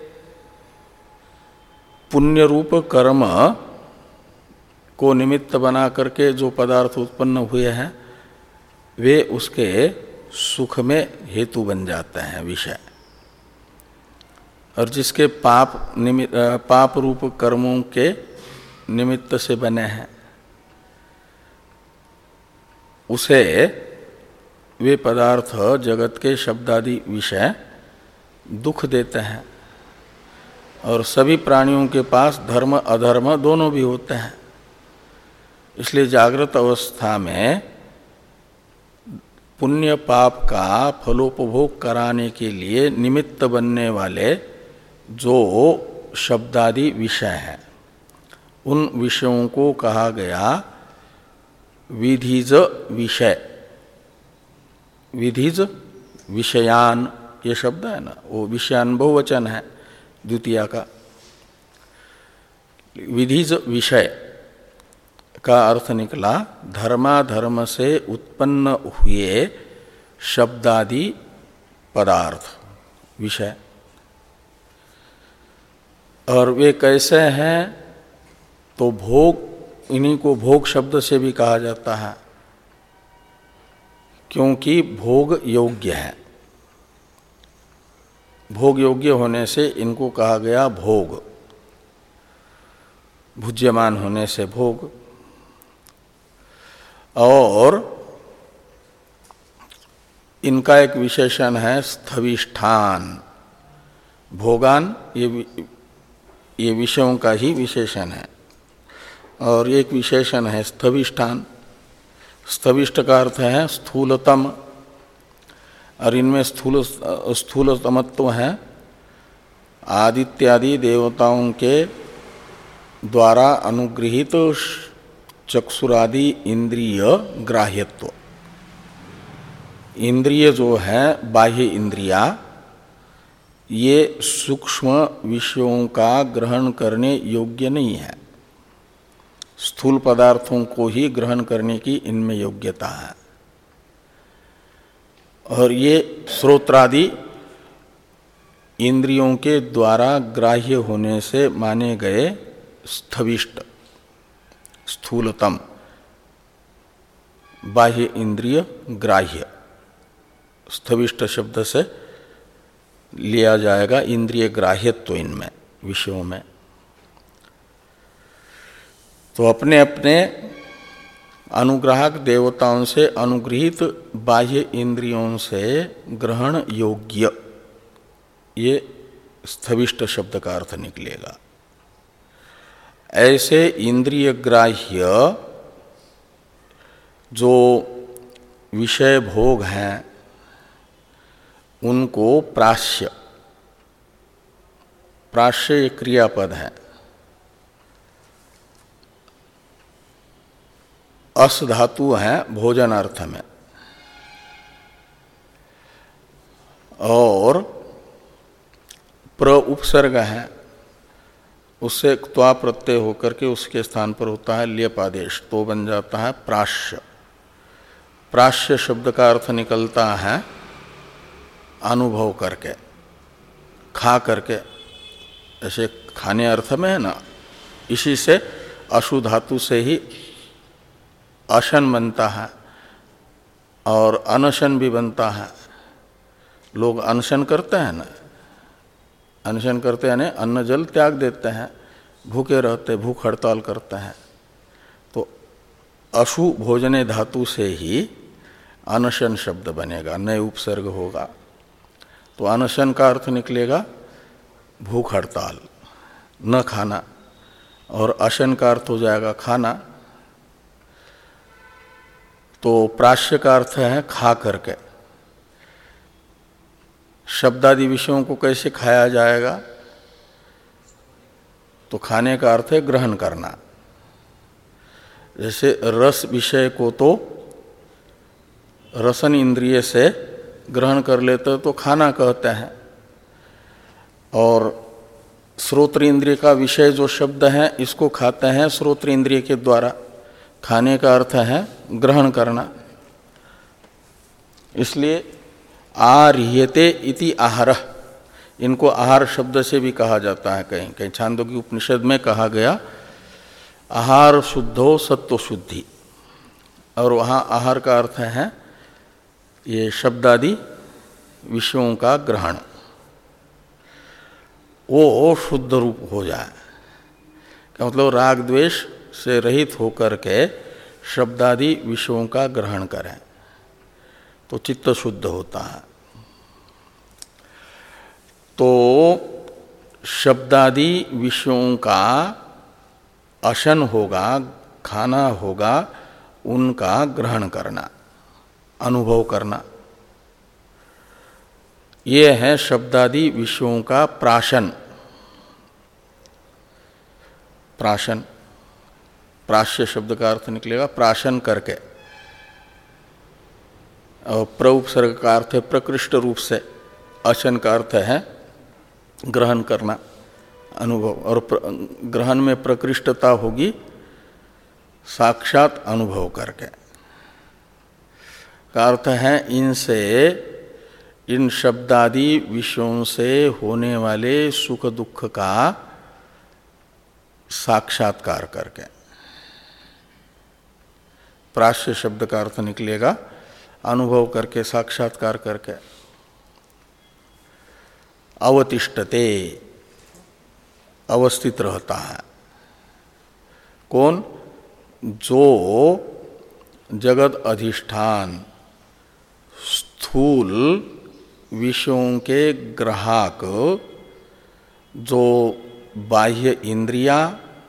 पुण्य रूप कर्म को निमित्त बना करके जो पदार्थ उत्पन्न हुए हैं वे उसके सुख में हेतु बन जाते हैं विषय, और जिसके पाप निमित्त पाप रूप कर्मों के निमित्त से बने हैं उसे वे पदार्थ जगत के शब्दादि विषय दुख देते हैं। और सभी प्राणियों के पास धर्म अधर्म दोनों भी होते हैं। इसलिए जागृत अवस्था में पुण्य पाप का फलोपभोग कराने के लिए निमित्त बनने वाले जो शब्दादि विषय हैं उन विषयों को कहा गया विधिज विषय। विधिज विषयान ये शब्द है ना, वो विषयान बहुवचन है द्वितीया का। विधिज विषय का अर्थ निकला धर्माधर्म से उत्पन्न हुए शब्दादि पदार्थ विषय। और वे कैसे हैं? तो भोग, इन्हीं को भोग शब्द से भी कहा जाता है क्योंकि भोग योग्य है। भोग योग्य होने से इनको कहा गया भोग, भुज्यमान होने से भोग। और इनका एक विशेषण है स्थविष्ठान। भोगान ये ये विषयों का ही विशेषण है। और एक विशेषण है स्थविष्ठान। स्थविष्ट का अर्थ है स्थूलतम, और इनमें स्थूल स्थूलतमत्व है आदित्यादि देवताओं के द्वारा अनुगृहित चक्षुरादि इंद्रिय ग्राह्यत्व। इंद्रिय जो है बाह्य इंद्रिया, ये सूक्ष्म विषयों का ग्रहण करने योग्य नहीं है। स्थूल पदार्थों को ही ग्रहण करने की इनमें योग्यता है। और ये श्रोत्रादि इंद्रियों के द्वारा ग्राह्य होने से माने गए स्थविष्ट, स्थूलतम, बाह्य इंद्रिय ग्राह्य। स्थविष्ट शब्द से लिया जाएगा इंद्रिय ग्राह्यत्व इनमें विषयों में। तो अपने अपने अनुग्राहक देवताओं से अनुगृहित बाह्य इंद्रियों से ग्रहण योग्य, ये स्थविष्ट शब्द का अर्थ निकलेगा। ऐसे इंद्रिय ग्राह्य जो विषय भोग हैं उनको प्राश्य, प्राश्य एक क्रियापद है। अस धातु है भोजन अर्थ में, और प्र उपसर्ग है, उससे त्वा प्रत्यय होकर के उसके स्थान पर होता है ल्यपादेश, तो बन जाता है प्राश्य। प्राश्य शब्द का अर्थ निकलता है अनुभव करके, खा करके, ऐसे खाने अर्थ में है ना, इसी से अशु धातु से ही अशन बनता है और अनशन भी बनता है। लोग अनशन करते हैं ना, अनशन करते हैं ना, अन्न जल त्याग देते हैं, भूखे रहते, भूख हड़ताल करते हैं। तो अशु भोजने धातु से ही अनशन शब्द बनेगा, नए उपसर्ग होगा। तो अनशन का अर्थ निकलेगा भूख हड़ताल, न खाना, और अशन का अर्थ हो जाएगा खाना। तो प्राश्य का अर्थ है खा करके। शब्दादि विषयों को कैसे खाया जाएगा? तो खाने का अर्थ है ग्रहण करना। जैसे रस विषय को तो रसन इंद्रिय से ग्रहण कर लेते तो खाना कहते हैं, और श्रोत्र इंद्रिय का विषय जो शब्द है इसको खाते हैं श्रोत्र इंद्रिय के द्वारा। खाने का अर्थ है ग्रहण करना। इसलिए आर्यते इति आहारः, इनको आहार शब्द से भी कहा जाता है। कहीं कहीं छांदोग्य उपनिषद में कहा गया आहार शुद्धो सत्व शुद्धि, और वहाँ आहार का अर्थ है ये शब्दादि विषयों का ग्रहण, वो शुद्ध रूप हो जाए। क्या मतलब? राग द्वेष से रहित होकर के शब्दादि विषयों का ग्रहण करें तो चित्त शुद्ध होता है। तो शब्दादि विषयों का अशन होगा, खाना होगा, उनका ग्रहण करना, अनुभव करना। ये है शब्दादि विषयों का प्राशन। प्राशन, प्राश्य शब्द का अर्थ निकलेगा प्राशन करके, और प्रउपसर्ग का अर्थ है प्रकृष्ट रूप से, अशन का अर्थ है ग्रहण करना, अनुभव, और ग्रहण में प्रकृष्टता होगी साक्षात अनुभव करके। का अर्थ है इनसे, इन शब्दादि विषयों से होने वाले सुख दुख का साक्षात्कार करके। प्राश्य शब्द का अर्थ निकलेगा अनुभव करके, साक्षात्कार करके। अवतिष्ठते, अवस्थित रहता है। कौन? जो जगत अधिष्ठान स्थूल विषयों के ग्राहक, जो बाह्य इंद्रियां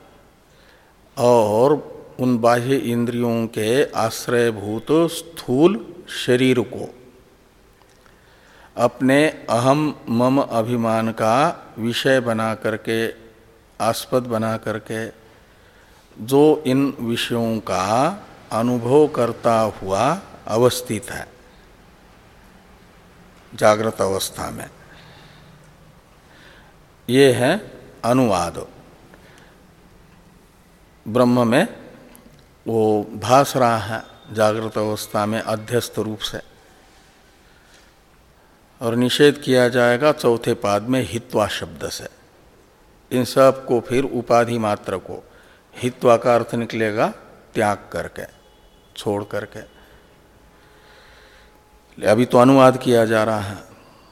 और उन बाह्य इंद्रियों के आश्रयभूत स्थूल शरीर को अपने अहम मम अभिमान का विषय बना करके, आस्पद बना करके, जो इन विषयों का अनुभव करता हुआ अवस्थित है जागृत अवस्था में। ये है अनुवाद। ब्रह्म में वो भास रहा है जागृत अवस्था में अध्यस्त रूप से, और निषेध किया जाएगा चौथे पाद में हित्वा शब्द से। इन सब को फिर उपाधि मात्र को, हित्वा का अर्थ निकलेगा त्याग करके, छोड़ करके। अभी तो अनुवाद किया जा रहा है।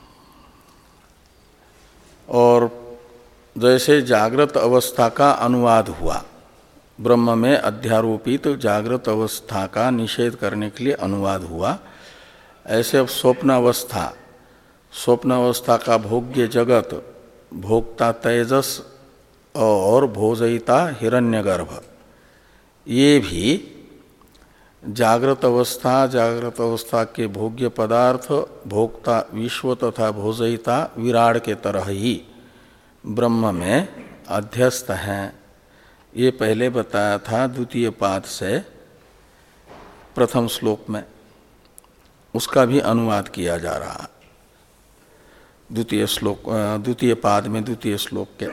और जैसे जागृत अवस्था का अनुवाद हुआ, ब्रह्म में अध्यारोपित जागृत अवस्था का निषेध करने के लिए अनुवाद हुआ, ऐसे अब स्वप्न अवस्था, स्वप्न अवस्था का भोग्य जगत, भोक्ता तेजस और भोजयिता हिरण्यगर्भ, ये भी जागृत अवस्था, जागृत अवस्था के भोग्य पदार्थ, भोक्ता विश्व तथा भोजयिता विराट के तरह ही ब्रह्म में अध्यस्त हैं। ये पहले बताया था द्वितीय पाद से प्रथम श्लोक में, उसका भी अनुवाद किया जा रहा है द्वितीय श्लोक, द्वितीय पाद में द्वितीय श्लोक के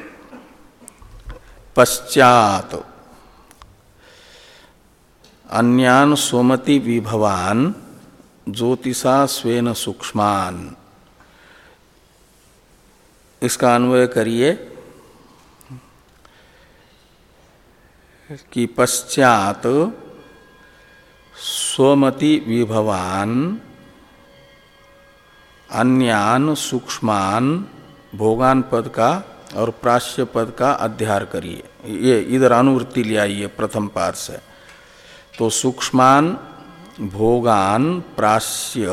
पश्चात। अन्यान सोमति विभवान ज्योतिषा स्वेन सूक्ष्मान, इसका अन्वय करिए। कि पश्चात स्वमति विभवान अन्यान सूक्ष्मान भोगान पद का और प्राश्य पद का अध्यार करिए। ये इधर अनुवृत्ति ले आइए प्रथम पाद से। तो सूक्ष्मान भोगान प्राश्य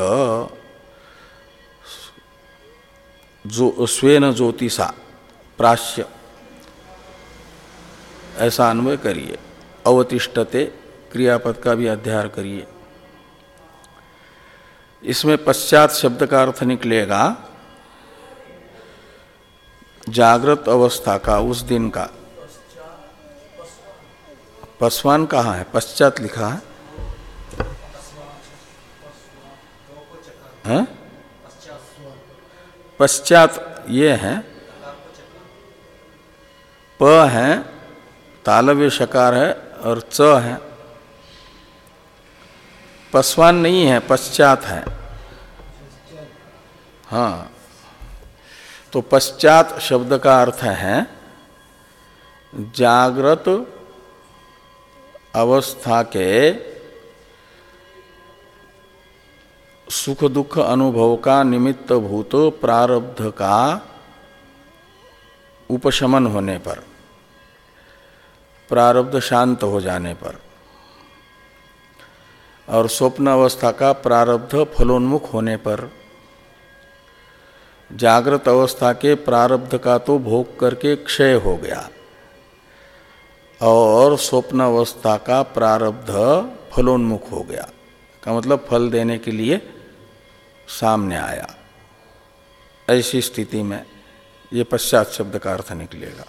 जो स्वेन ज्योतिषा प्राश्य ऐसा अन्वय करिए। अवतिष्ठते क्रियापद का भी अध्यार करिए। इसमें पश्चात शब्द का अर्थ निकलेगा जागृत अवस्था का, उस दिन का। पस्वान कहाँ है? पश्चात लिखा है, है? पश्चात ये है, प है, तालव्य शकार है और च है। पस्वान नहीं है, पश्चात है। हाँ, तो पश्चात शब्द का अर्थ है जागृत अवस्था के सुख दुख अनुभव का निमित्त भूत प्रारब्ध का उपशमन होने पर, प्रारब्ध शांत हो जाने पर, और स्वप्न अवस्था का प्रारब्ध फलोन्मुख होने पर। जागृत अवस्था के प्रारब्ध का तो भोग करके क्षय हो गया और स्वप्न अवस्था का प्रारब्ध फलोन्मुख हो गया, का मतलब फल देने के लिए सामने आया। ऐसी स्थिति में ये पश्चात शब्द का अर्थ निकलेगा।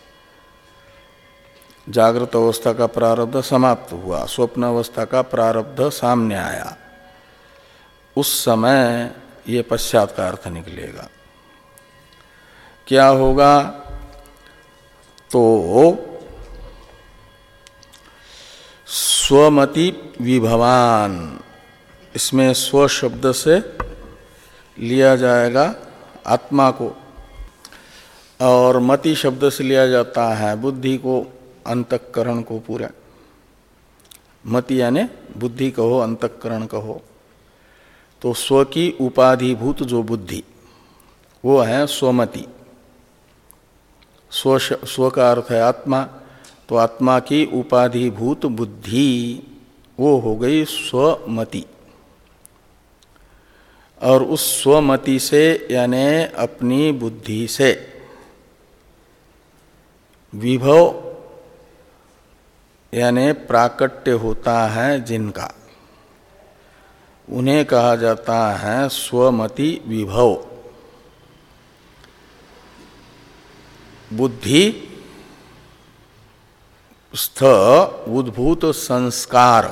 जागृत अवस्था का प्रारब्ध समाप्त हुआ, स्वप्न अवस्था का प्रारब्ध सामने आया, उस समय ये पश्चात का अर्थ निकलेगा। क्या होगा? तो स्वमति विभवान, इसमें स्व शब्द से लिया जाएगा आत्मा को, और मति शब्द से लिया जाता है बुद्धि को, अंतःकरण को पूरा। मति यानी बुद्धि कहो, अंतःकरण कहो। तो स्व की उपाधिभूत जो बुद्धि वो है स्वमति। स्व स्व का अर्थ है आत्मा, तो आत्मा की उपाधिभूत बुद्धि वो हो गई स्वमति। और उस स्वमति से यानी अपनी बुद्धि से विभव यानी प्राकट्य होता है जिनका, उन्हें कहा जाता है स्वमति विभव। बुद्धि स्थ उद्भूत संस्कार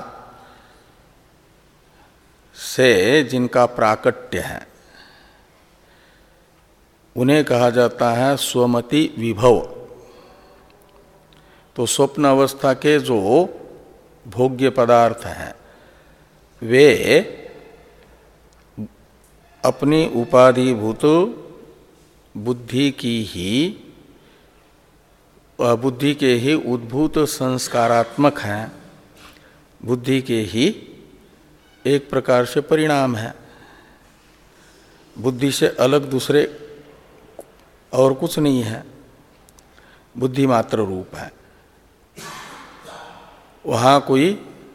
से जिनका प्राकट्य है उन्हें कहा जाता है स्वमति विभव। तो स्वप्न अवस्था के जो भोग्य पदार्थ हैं वे अपनी उपाधिभूत बुद्धि की ही बुद्धि के ही उद्भूत संस्कारात्मक हैं, बुद्धि के ही एक प्रकार से परिणाम है। बुद्धि से अलग दूसरे और कुछ नहीं है, बुद्धि मात्र रूप है। वहाँ कोई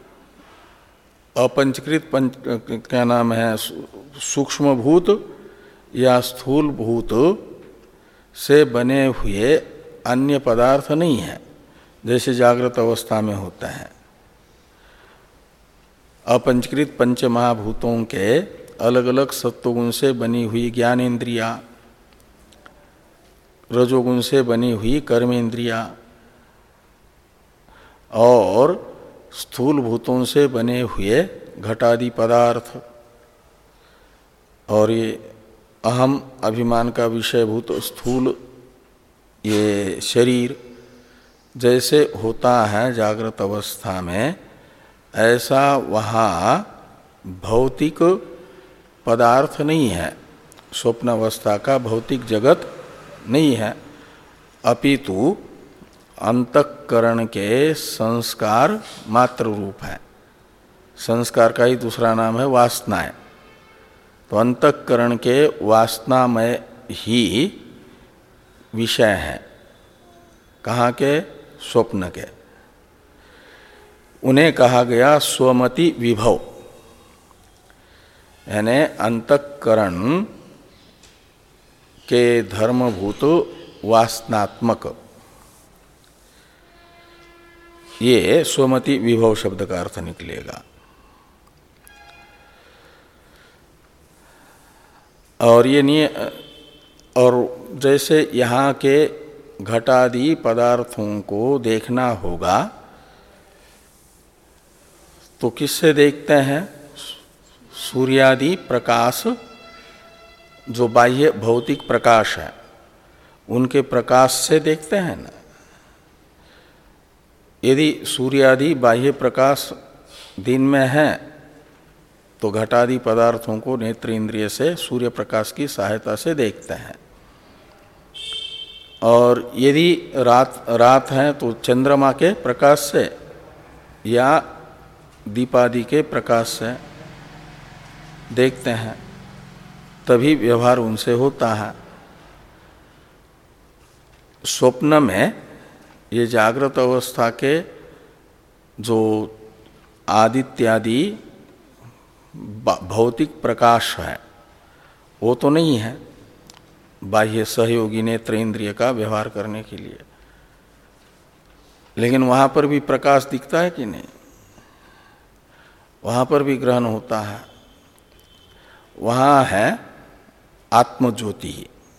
अपंचकृत पंच क्या नाम है सूक्ष्म भूत या स्थूल भूत से बने हुए अन्य पदार्थ नहीं है, जैसे जागृत अवस्था में होता है। अपंचकृत पंच महाभूतों के अलग अलग सत्वगुण से बनी हुई ज्ञान इंद्रिया, रजोगुण से बनी हुई कर्म इंद्रिया, और स्थूल भूतों से बने हुए घटादि पदार्थ, और ये अहम अभिमान का विषयभूत स्थूल ये शरीर जैसे होता है जागृत अवस्था में, ऐसा वहाँ भौतिक पदार्थ नहीं है। स्वप्न अवस्था का भौतिक जगत नहीं है, अपितु अंतःकरण के संस्कार मात्र रूप है। संस्कार का ही दूसरा नाम है वासनाएं। तो अंतःकरण के वासनामय ही विषय हैं। कहाँ के? स्वप्न के। उन्हें कहा गया स्वमति विभव, यानी अंतःकरण के धर्मभूत वासनात्मक। ये स्वमति विभव शब्द का अर्थ निकलेगा। और ये नहीं, और जैसे यहाँ के घटादि पदार्थों को देखना होगा तो किससे देखते हैं? सूर्यादि प्रकाश, जो बाह्य भौतिक प्रकाश है उनके प्रकाश से देखते हैं ना। यदि सूर्यादि बाह्य प्रकाश दिन में है तो घटादि पदार्थों को नेत्र इंद्रिय से सूर्य प्रकाश की सहायता से देखते हैं। और यदि रात रात है तो चंद्रमा के प्रकाश से या दीपादि के प्रकाश से देखते हैं, तभी व्यवहार उनसे होता है। स्वप्न में ये जागृत अवस्था के जो आदित्यादि भौतिक प्रकाश है वो तो नहीं है बाह्य सहयोगी नेत्र इंद्रिय का व्यवहार करने के लिए, लेकिन वहाँ पर भी प्रकाश दिखता है कि नहीं? वहाँ पर भी ग्रहण होता है। वहाँ है आत्मज्योति।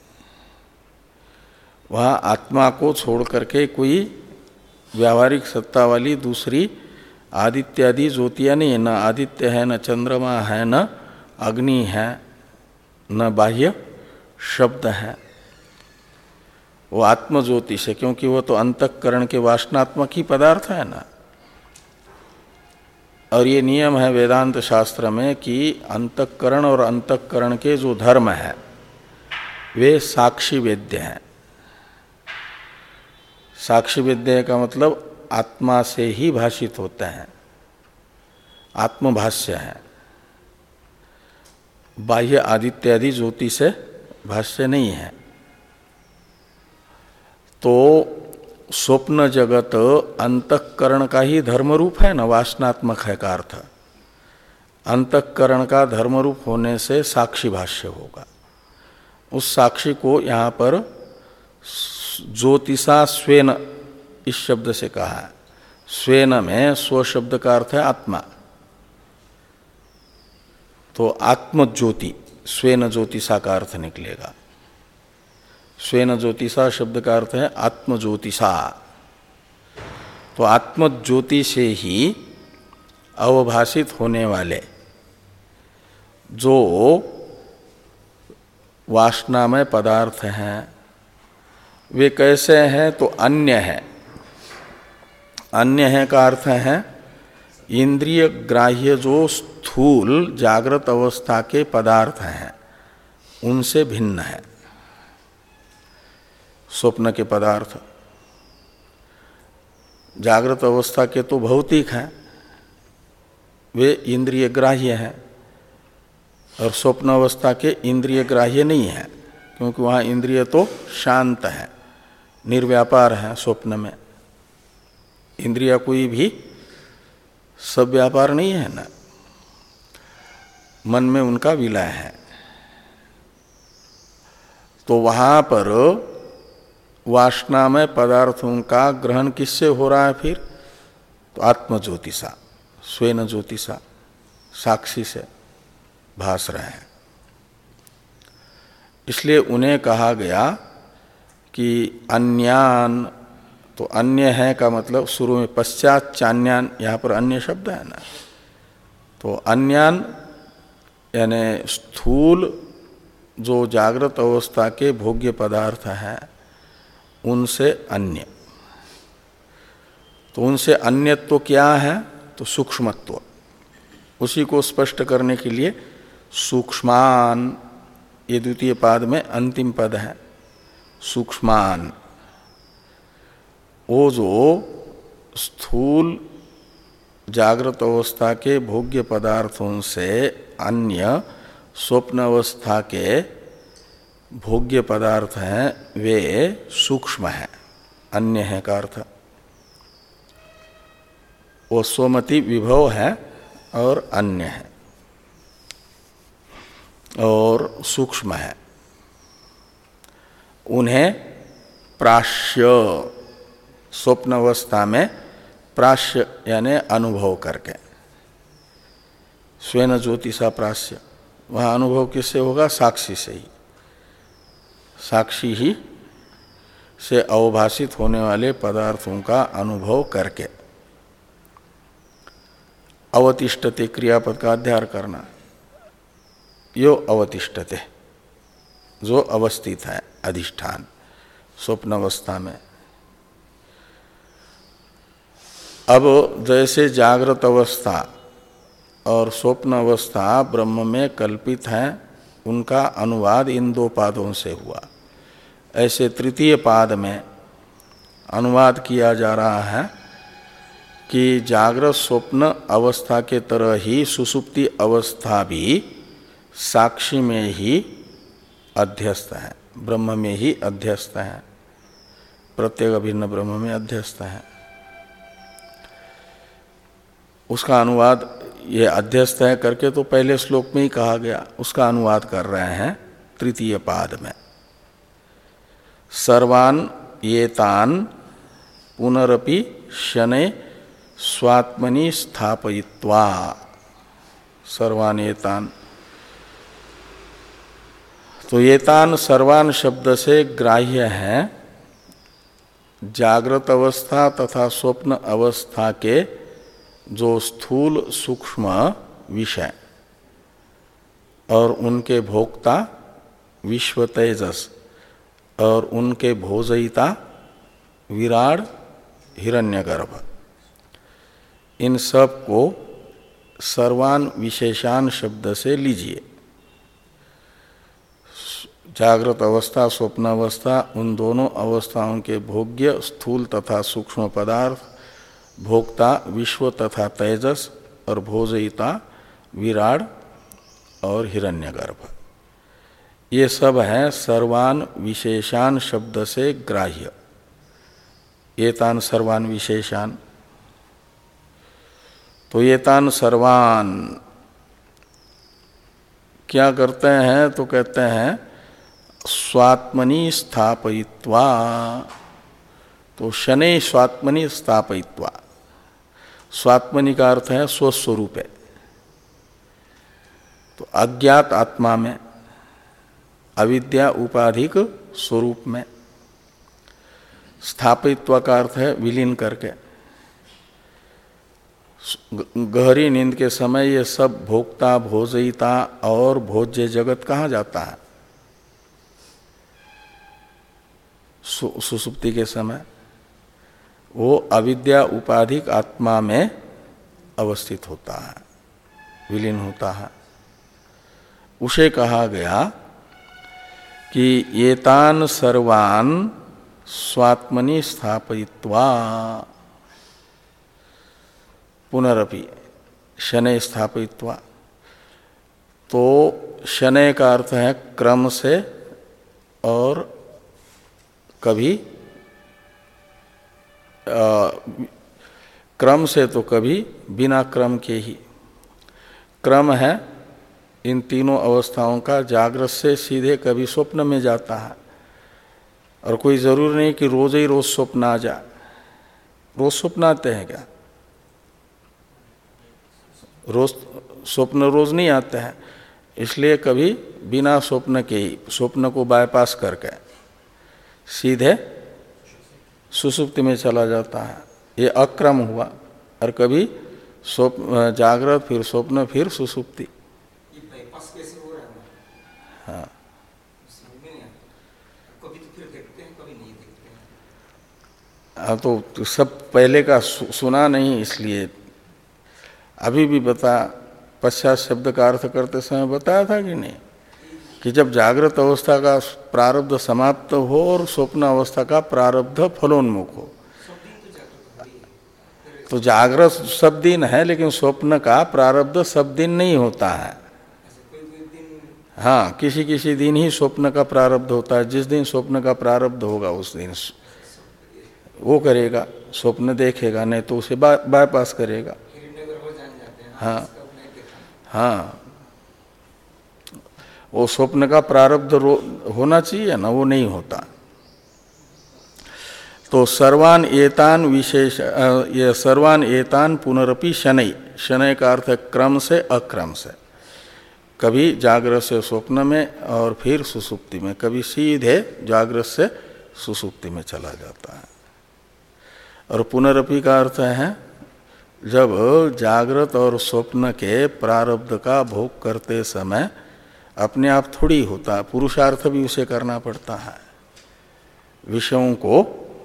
वहाँ आत्मा को छोड़ करके कोई व्यावहारिक सत्ता वाली दूसरी आदित्यादि ज्योतियाँ नहीं है। न आदित्य है, न चंद्रमा है, न अग्नि है, न बाह्य शब्द है। वो आत्मज्योति से, क्योंकि वो तो अंतःकरण के वासनात्मक ही पदार्थ है ना। और ये नियम है वेदांत शास्त्र में कि अंतःकरण और अंतःकरण के जो धर्म है वे साक्षी वेद्य हैं। साक्षी वेद्य का मतलब आत्मा से ही भाषित होते हैं, आत्मभाष्य है। बाह्य आदित्यादि ज्योति से भाष्य नहीं है। तो स्वप्न जगत अंतःकरण का ही धर्मरूप है न, वासनात्मक है का अर्थ। अंतःकरण का धर्मरूप होने से साक्षी भाष्य होगा। उस साक्षी को यहाँ पर ज्योतिषा स्वेन इस शब्द से कहा है। स्वेन में स्व शब्द का अर्थ है आत्मा। तो आत्मज्योति स्वेन ज्योतिषा का अर्थ निकलेगा। स्वेन ज्योतिषा शब्द का अर्थ है आत्मज्योतिषा। तो आत्मज्योति से ही अवभाषित होने वाले जो वासनामय पदार्थ हैं वे कैसे हैं? तो अन्य है। अन्य है का अर्थ है इंद्रिय ग्राह्य जो स्थूल जागृत अवस्था के पदार्थ हैं उनसे भिन्न है। स्वप्न के पदार्थ जागृत अवस्था के तो भौतिक हैं, वे इंद्रिय ग्राह्य हैं, और स्वप्न अवस्था के इंद्रिय ग्राह्य नहीं है, क्योंकि वहाँ इंद्रिय तो शांत है, निर्व्यापार है। स्वप्न में इंद्रिया कोई भी सब व्यापार नहीं है ना, मन में उनका विलय है। तो वहाँ पर वासनामय पदार्थों का ग्रहण किससे हो रहा है फिर? तो आत्मज्योतिषा स्वेन ज्योतिषा साक्षी से भास रहे हैं। इसलिए उन्हें कहा गया कि अन्यान। तो अन्य है का मतलब शुरू में पश्चात चान्यान, यहाँ पर अन्य शब्द है ना। तो अन्यान यानी स्थूल जो जागृत अवस्था के भोग्य पदार्थ हैं उनसे अन्य। तो उनसे अन्यत्व तो क्या है? तो सूक्ष्मत्व। उसी को स्पष्ट करने के लिए सूक्ष्मान ये द्वितीय पाद में अंतिम पद है। सूक्ष्मान वो जो स्थूल जागृत अवस्था के भोग्य पदार्थों से अन्य स्वप्न अवस्था के भोग्य पदार्थ हैं वे सूक्ष्म हैं, अन्य है का अर्थ। वो स्वमति विभव है और अन्य है और सूक्ष्म है। उन्हें प्राश्य, स्वप्न अवस्था में प्राश्य यानी अनुभव करके, स्वेन ज्योतिषा प्राश्य, वहाँ अनुभव किससे होगा? साक्षी से ही। साक्षी ही से अवभाषित होने वाले पदार्थों का अनुभव करके। अवतिष्ठते क्रियापद का अध्याय करना, यो अवतिष्ठते, जो अवस्थित है अधिष्ठान स्वप्न अवस्था में। अब जैसे जागृत अवस्था और स्वप्न अवस्था ब्रह्म में कल्पित हैं, उनका अनुवाद इन दो पादों से हुआ, ऐसे तृतीय पाद में अनुवाद किया जा रहा है कि जागृत स्वप्न अवस्था के तरह ही सुषुप्ति अवस्था भी साक्षी में ही अध्यस्त है, ब्रह्म में ही अध्यस्त है, प्रत्येक अभिन्न ब्रह्म में अध्यस्त है। उसका अनुवाद ये अध्यस्त है करके तो पहले श्लोक में ही कहा गया, उसका अनुवाद कर रहे हैं तृतीय पाद में। सर्वान येतान पुनरपि शनै स्वात्मनि स्थापयित्वा, सर्वान येतान, तो येतान सर्वान शब्द से ग्राह्य है जागृत अवस्था तथा स्वप्न अवस्था के जो स्थूल सूक्ष्म विषय और उनके भोक्ता विश्व तेजस और उनके भोजयिता विराड हिरण्यगर्भ, इन सब को सर्वान विशेषान शब्द से लीजिए। जागृत अवस्था स्वप्न अवस्था, उन दोनों अवस्थाओं के भोग्य स्थूल तथा सूक्ष्म पदार्थ, भोक्ता विश्व तथा तेजस और भोजयिता विराड और हिरण्यगर्भ, ये सब हैं सर्वान विशेषान शब्द से ग्राह्य। एतान सर्वान विशेषान, तो एतान सर्वान क्या करते हैं? तो कहते हैं स्वात्मनि स्थापयित्वा, तो शनै स्वात्मनि स्थापयित्वा, स्वात्मनि का अर्थ है स्वस्वरूप है, तो अज्ञात आत्मा में, अविद्या उपाधिक स्वरूप में। स्थापयित्व का अर्थ है विलीन करके। गहरी नींद के समय ये सब भोक्ता भोजयिता और भोज्य जगत कहाँ जाता है? सु, सुसुप्ति के समय वो अविद्या उपाधिक आत्मा में अवस्थित होता है, विलीन होता है। उसे कहा गया कि एतान सर्वान स्वात्मनि स्थापयित्वा पुनरपि शनै स्थापयित्वा, तो शनै का अर्थ है क्रम से और कभी आ, क्रम से तो कभी बिना क्रम के ही। क्रम है इन तीनों अवस्थाओं का, जागृत से सीधे कभी स्वप्न में जाता है, और कोई जरूर नहीं कि रोज ही रोज स्वप्न आ जाए। रोज स्वप्न आते हैं क्या? रोज स्वप्न रोज नहीं आते हैं, इसलिए कभी बिना स्वप्न के ही, स्वप्न को बाईपास करके सीधे सुसुप्ति में चला जाता है। ये अक्रम हुआ। और कभी स्वप्न जागृत, फिर स्वप्न, फिर सुसुप्ति। हाँ, हाँ, तो सब पहले का सुना नहीं, इसलिए अभी भी बता, पश्चात शब्द का अर्थ करते समय बताया था कि नहीं, कि जब जागृत अवस्था का प्रारब्ध समाप्त हो और स्वप्न अवस्था का प्रारब्ध फलोन्मुख हो, तो जागृत सब दिन है, लेकिन स्वप्न का प्रारब्ध सब दिन नहीं होता है। हाँ, किसी किसी दिन ही स्वप्न का प्रारब्ध होता है। जिस दिन स्वप्न का प्रारब्ध होगा उस दिन वो करेगा, स्वप्न देखेगा, नहीं तो उसे बा, बाईपास करेगा। हाँ हाँ, वो स्वप्न का प्रारब्ध होना चाहिए ना, वो नहीं होता। तो सर्वान एतान विशेष ये सर्वान एतान पुनरपि शनै, शनै का अर्थ है क्रम से अक्रम से, कभी जागृत से स्वप्न में और फिर सुसुप्ति में, कभी सीधे जागृत से सुसुप्ति में चला जाता है। और पुनरपि का अर्थ है जब जागृत और स्वप्न के प्रारब्ध का भोग करते समय अपने आप थोड़ी होता, पुरुषार्थ भी उसे करना पड़ता है, विषयों को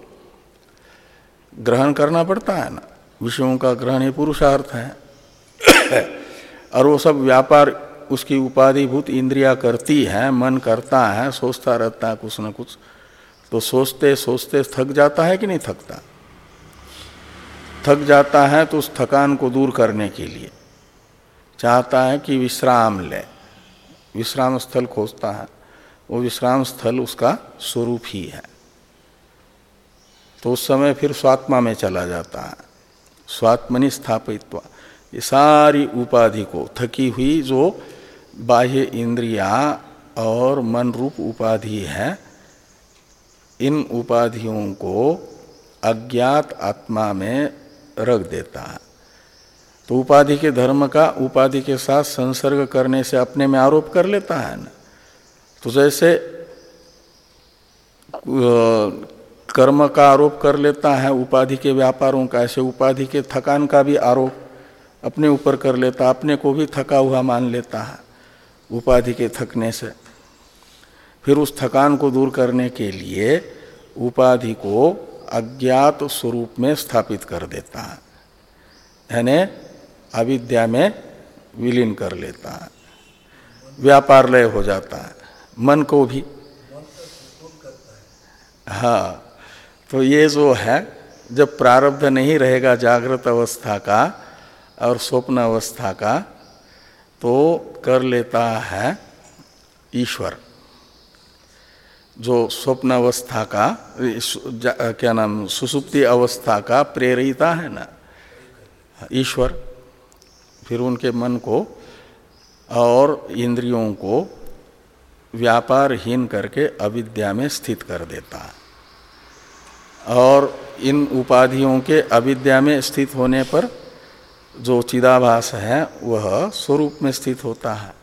ग्रहण करना पड़ता है ना, विषयों का ग्रहण ही पुरुषार्थ है। और वो सब व्यापार उसकी उपाधिभूत इंद्रिया करती है, मन करता है, सोचता रहता है कुछ न कुछ, तो सोचते सोचते थक जाता है कि नहीं थकता? थक जाता है तो उस थकान को दूर करने के लिए चाहता है कि विश्राम ले, विश्राम स्थल खोजता है, वो विश्राम स्थल उसका स्वरूप ही है। तो उस समय फिर स्वात्मा में चला जाता है, स्वात्मनि स्थापित्वा। ये सारी उपाधि को, थकी हुई जो बाह्य इंद्रिया और मन रूप उपाधि है, इन उपाधियों को अज्ञात आत्मा में रख देता है। तो उपाधि के धर्म का उपाधि के साथ संसर्ग करने से अपने में आरोप कर लेता है ना। तो जैसे कर्म का आरोप कर लेता है उपाधि के व्यापारों का, ऐसे उपाधि के थकान का भी आरोप अपने ऊपर कर लेता, अपने को भी थका हुआ मान लेता है उपाधि के थकने से। फिर उस थकान को दूर करने के लिए उपाधि को अज्ञात स्वरूप में स्थापित कर देता है, यानी अविद्या में विलीन कर लेता है, व्यापारलय हो जाता है मन को भी। हाँ, तो ये जो है जब प्रारब्ध नहीं रहेगा जागृत अवस्था का और स्वप्न अवस्था का, तो कर लेता है ईश्वर, जो स्वप्न अवस्था का क्या नाम सुसुप्ति अवस्था का प्रेरिता है ना ईश्वर, फिर उनके मन को और इंद्रियों को व्यापारहीन करके अविद्या में स्थित कर देता है। और इन उपाधियों के अविद्या में स्थित होने पर जो चिदाभास है वह स्वरूप में स्थित होता है,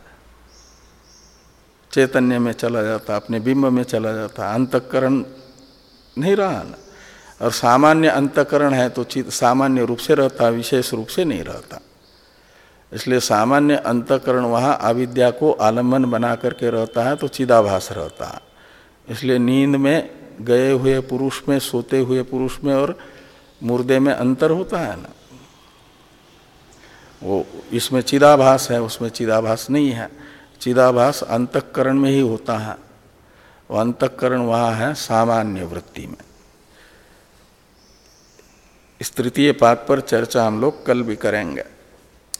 चैतन्य में चला जाता, अपने बिंब में चला जाता, अंतःकरण नहीं रहा ना। और सामान्य अंतःकरण है तो चित सामान्य रूप से रहता, विशेष रूप से नहीं रहता। इसलिए सामान्य अंतःकरण वहाँ अविद्या को आलम्बन बना करके रहता है तो चिदाभास रहता है। इसलिए नींद में गए हुए पुरुष में, सोते हुए पुरुष में और मुर्दे में अंतर होता है ना। वो इसमें चिदाभास है, उसमें चिदाभास नहीं है। चिदाभास अंतःकरण में ही होता है, वो अंतःकरण वहाँ है सामान्य वृत्ति में। इस तृतीय पाद पर चर्चा हम लोग कल भी करेंगे।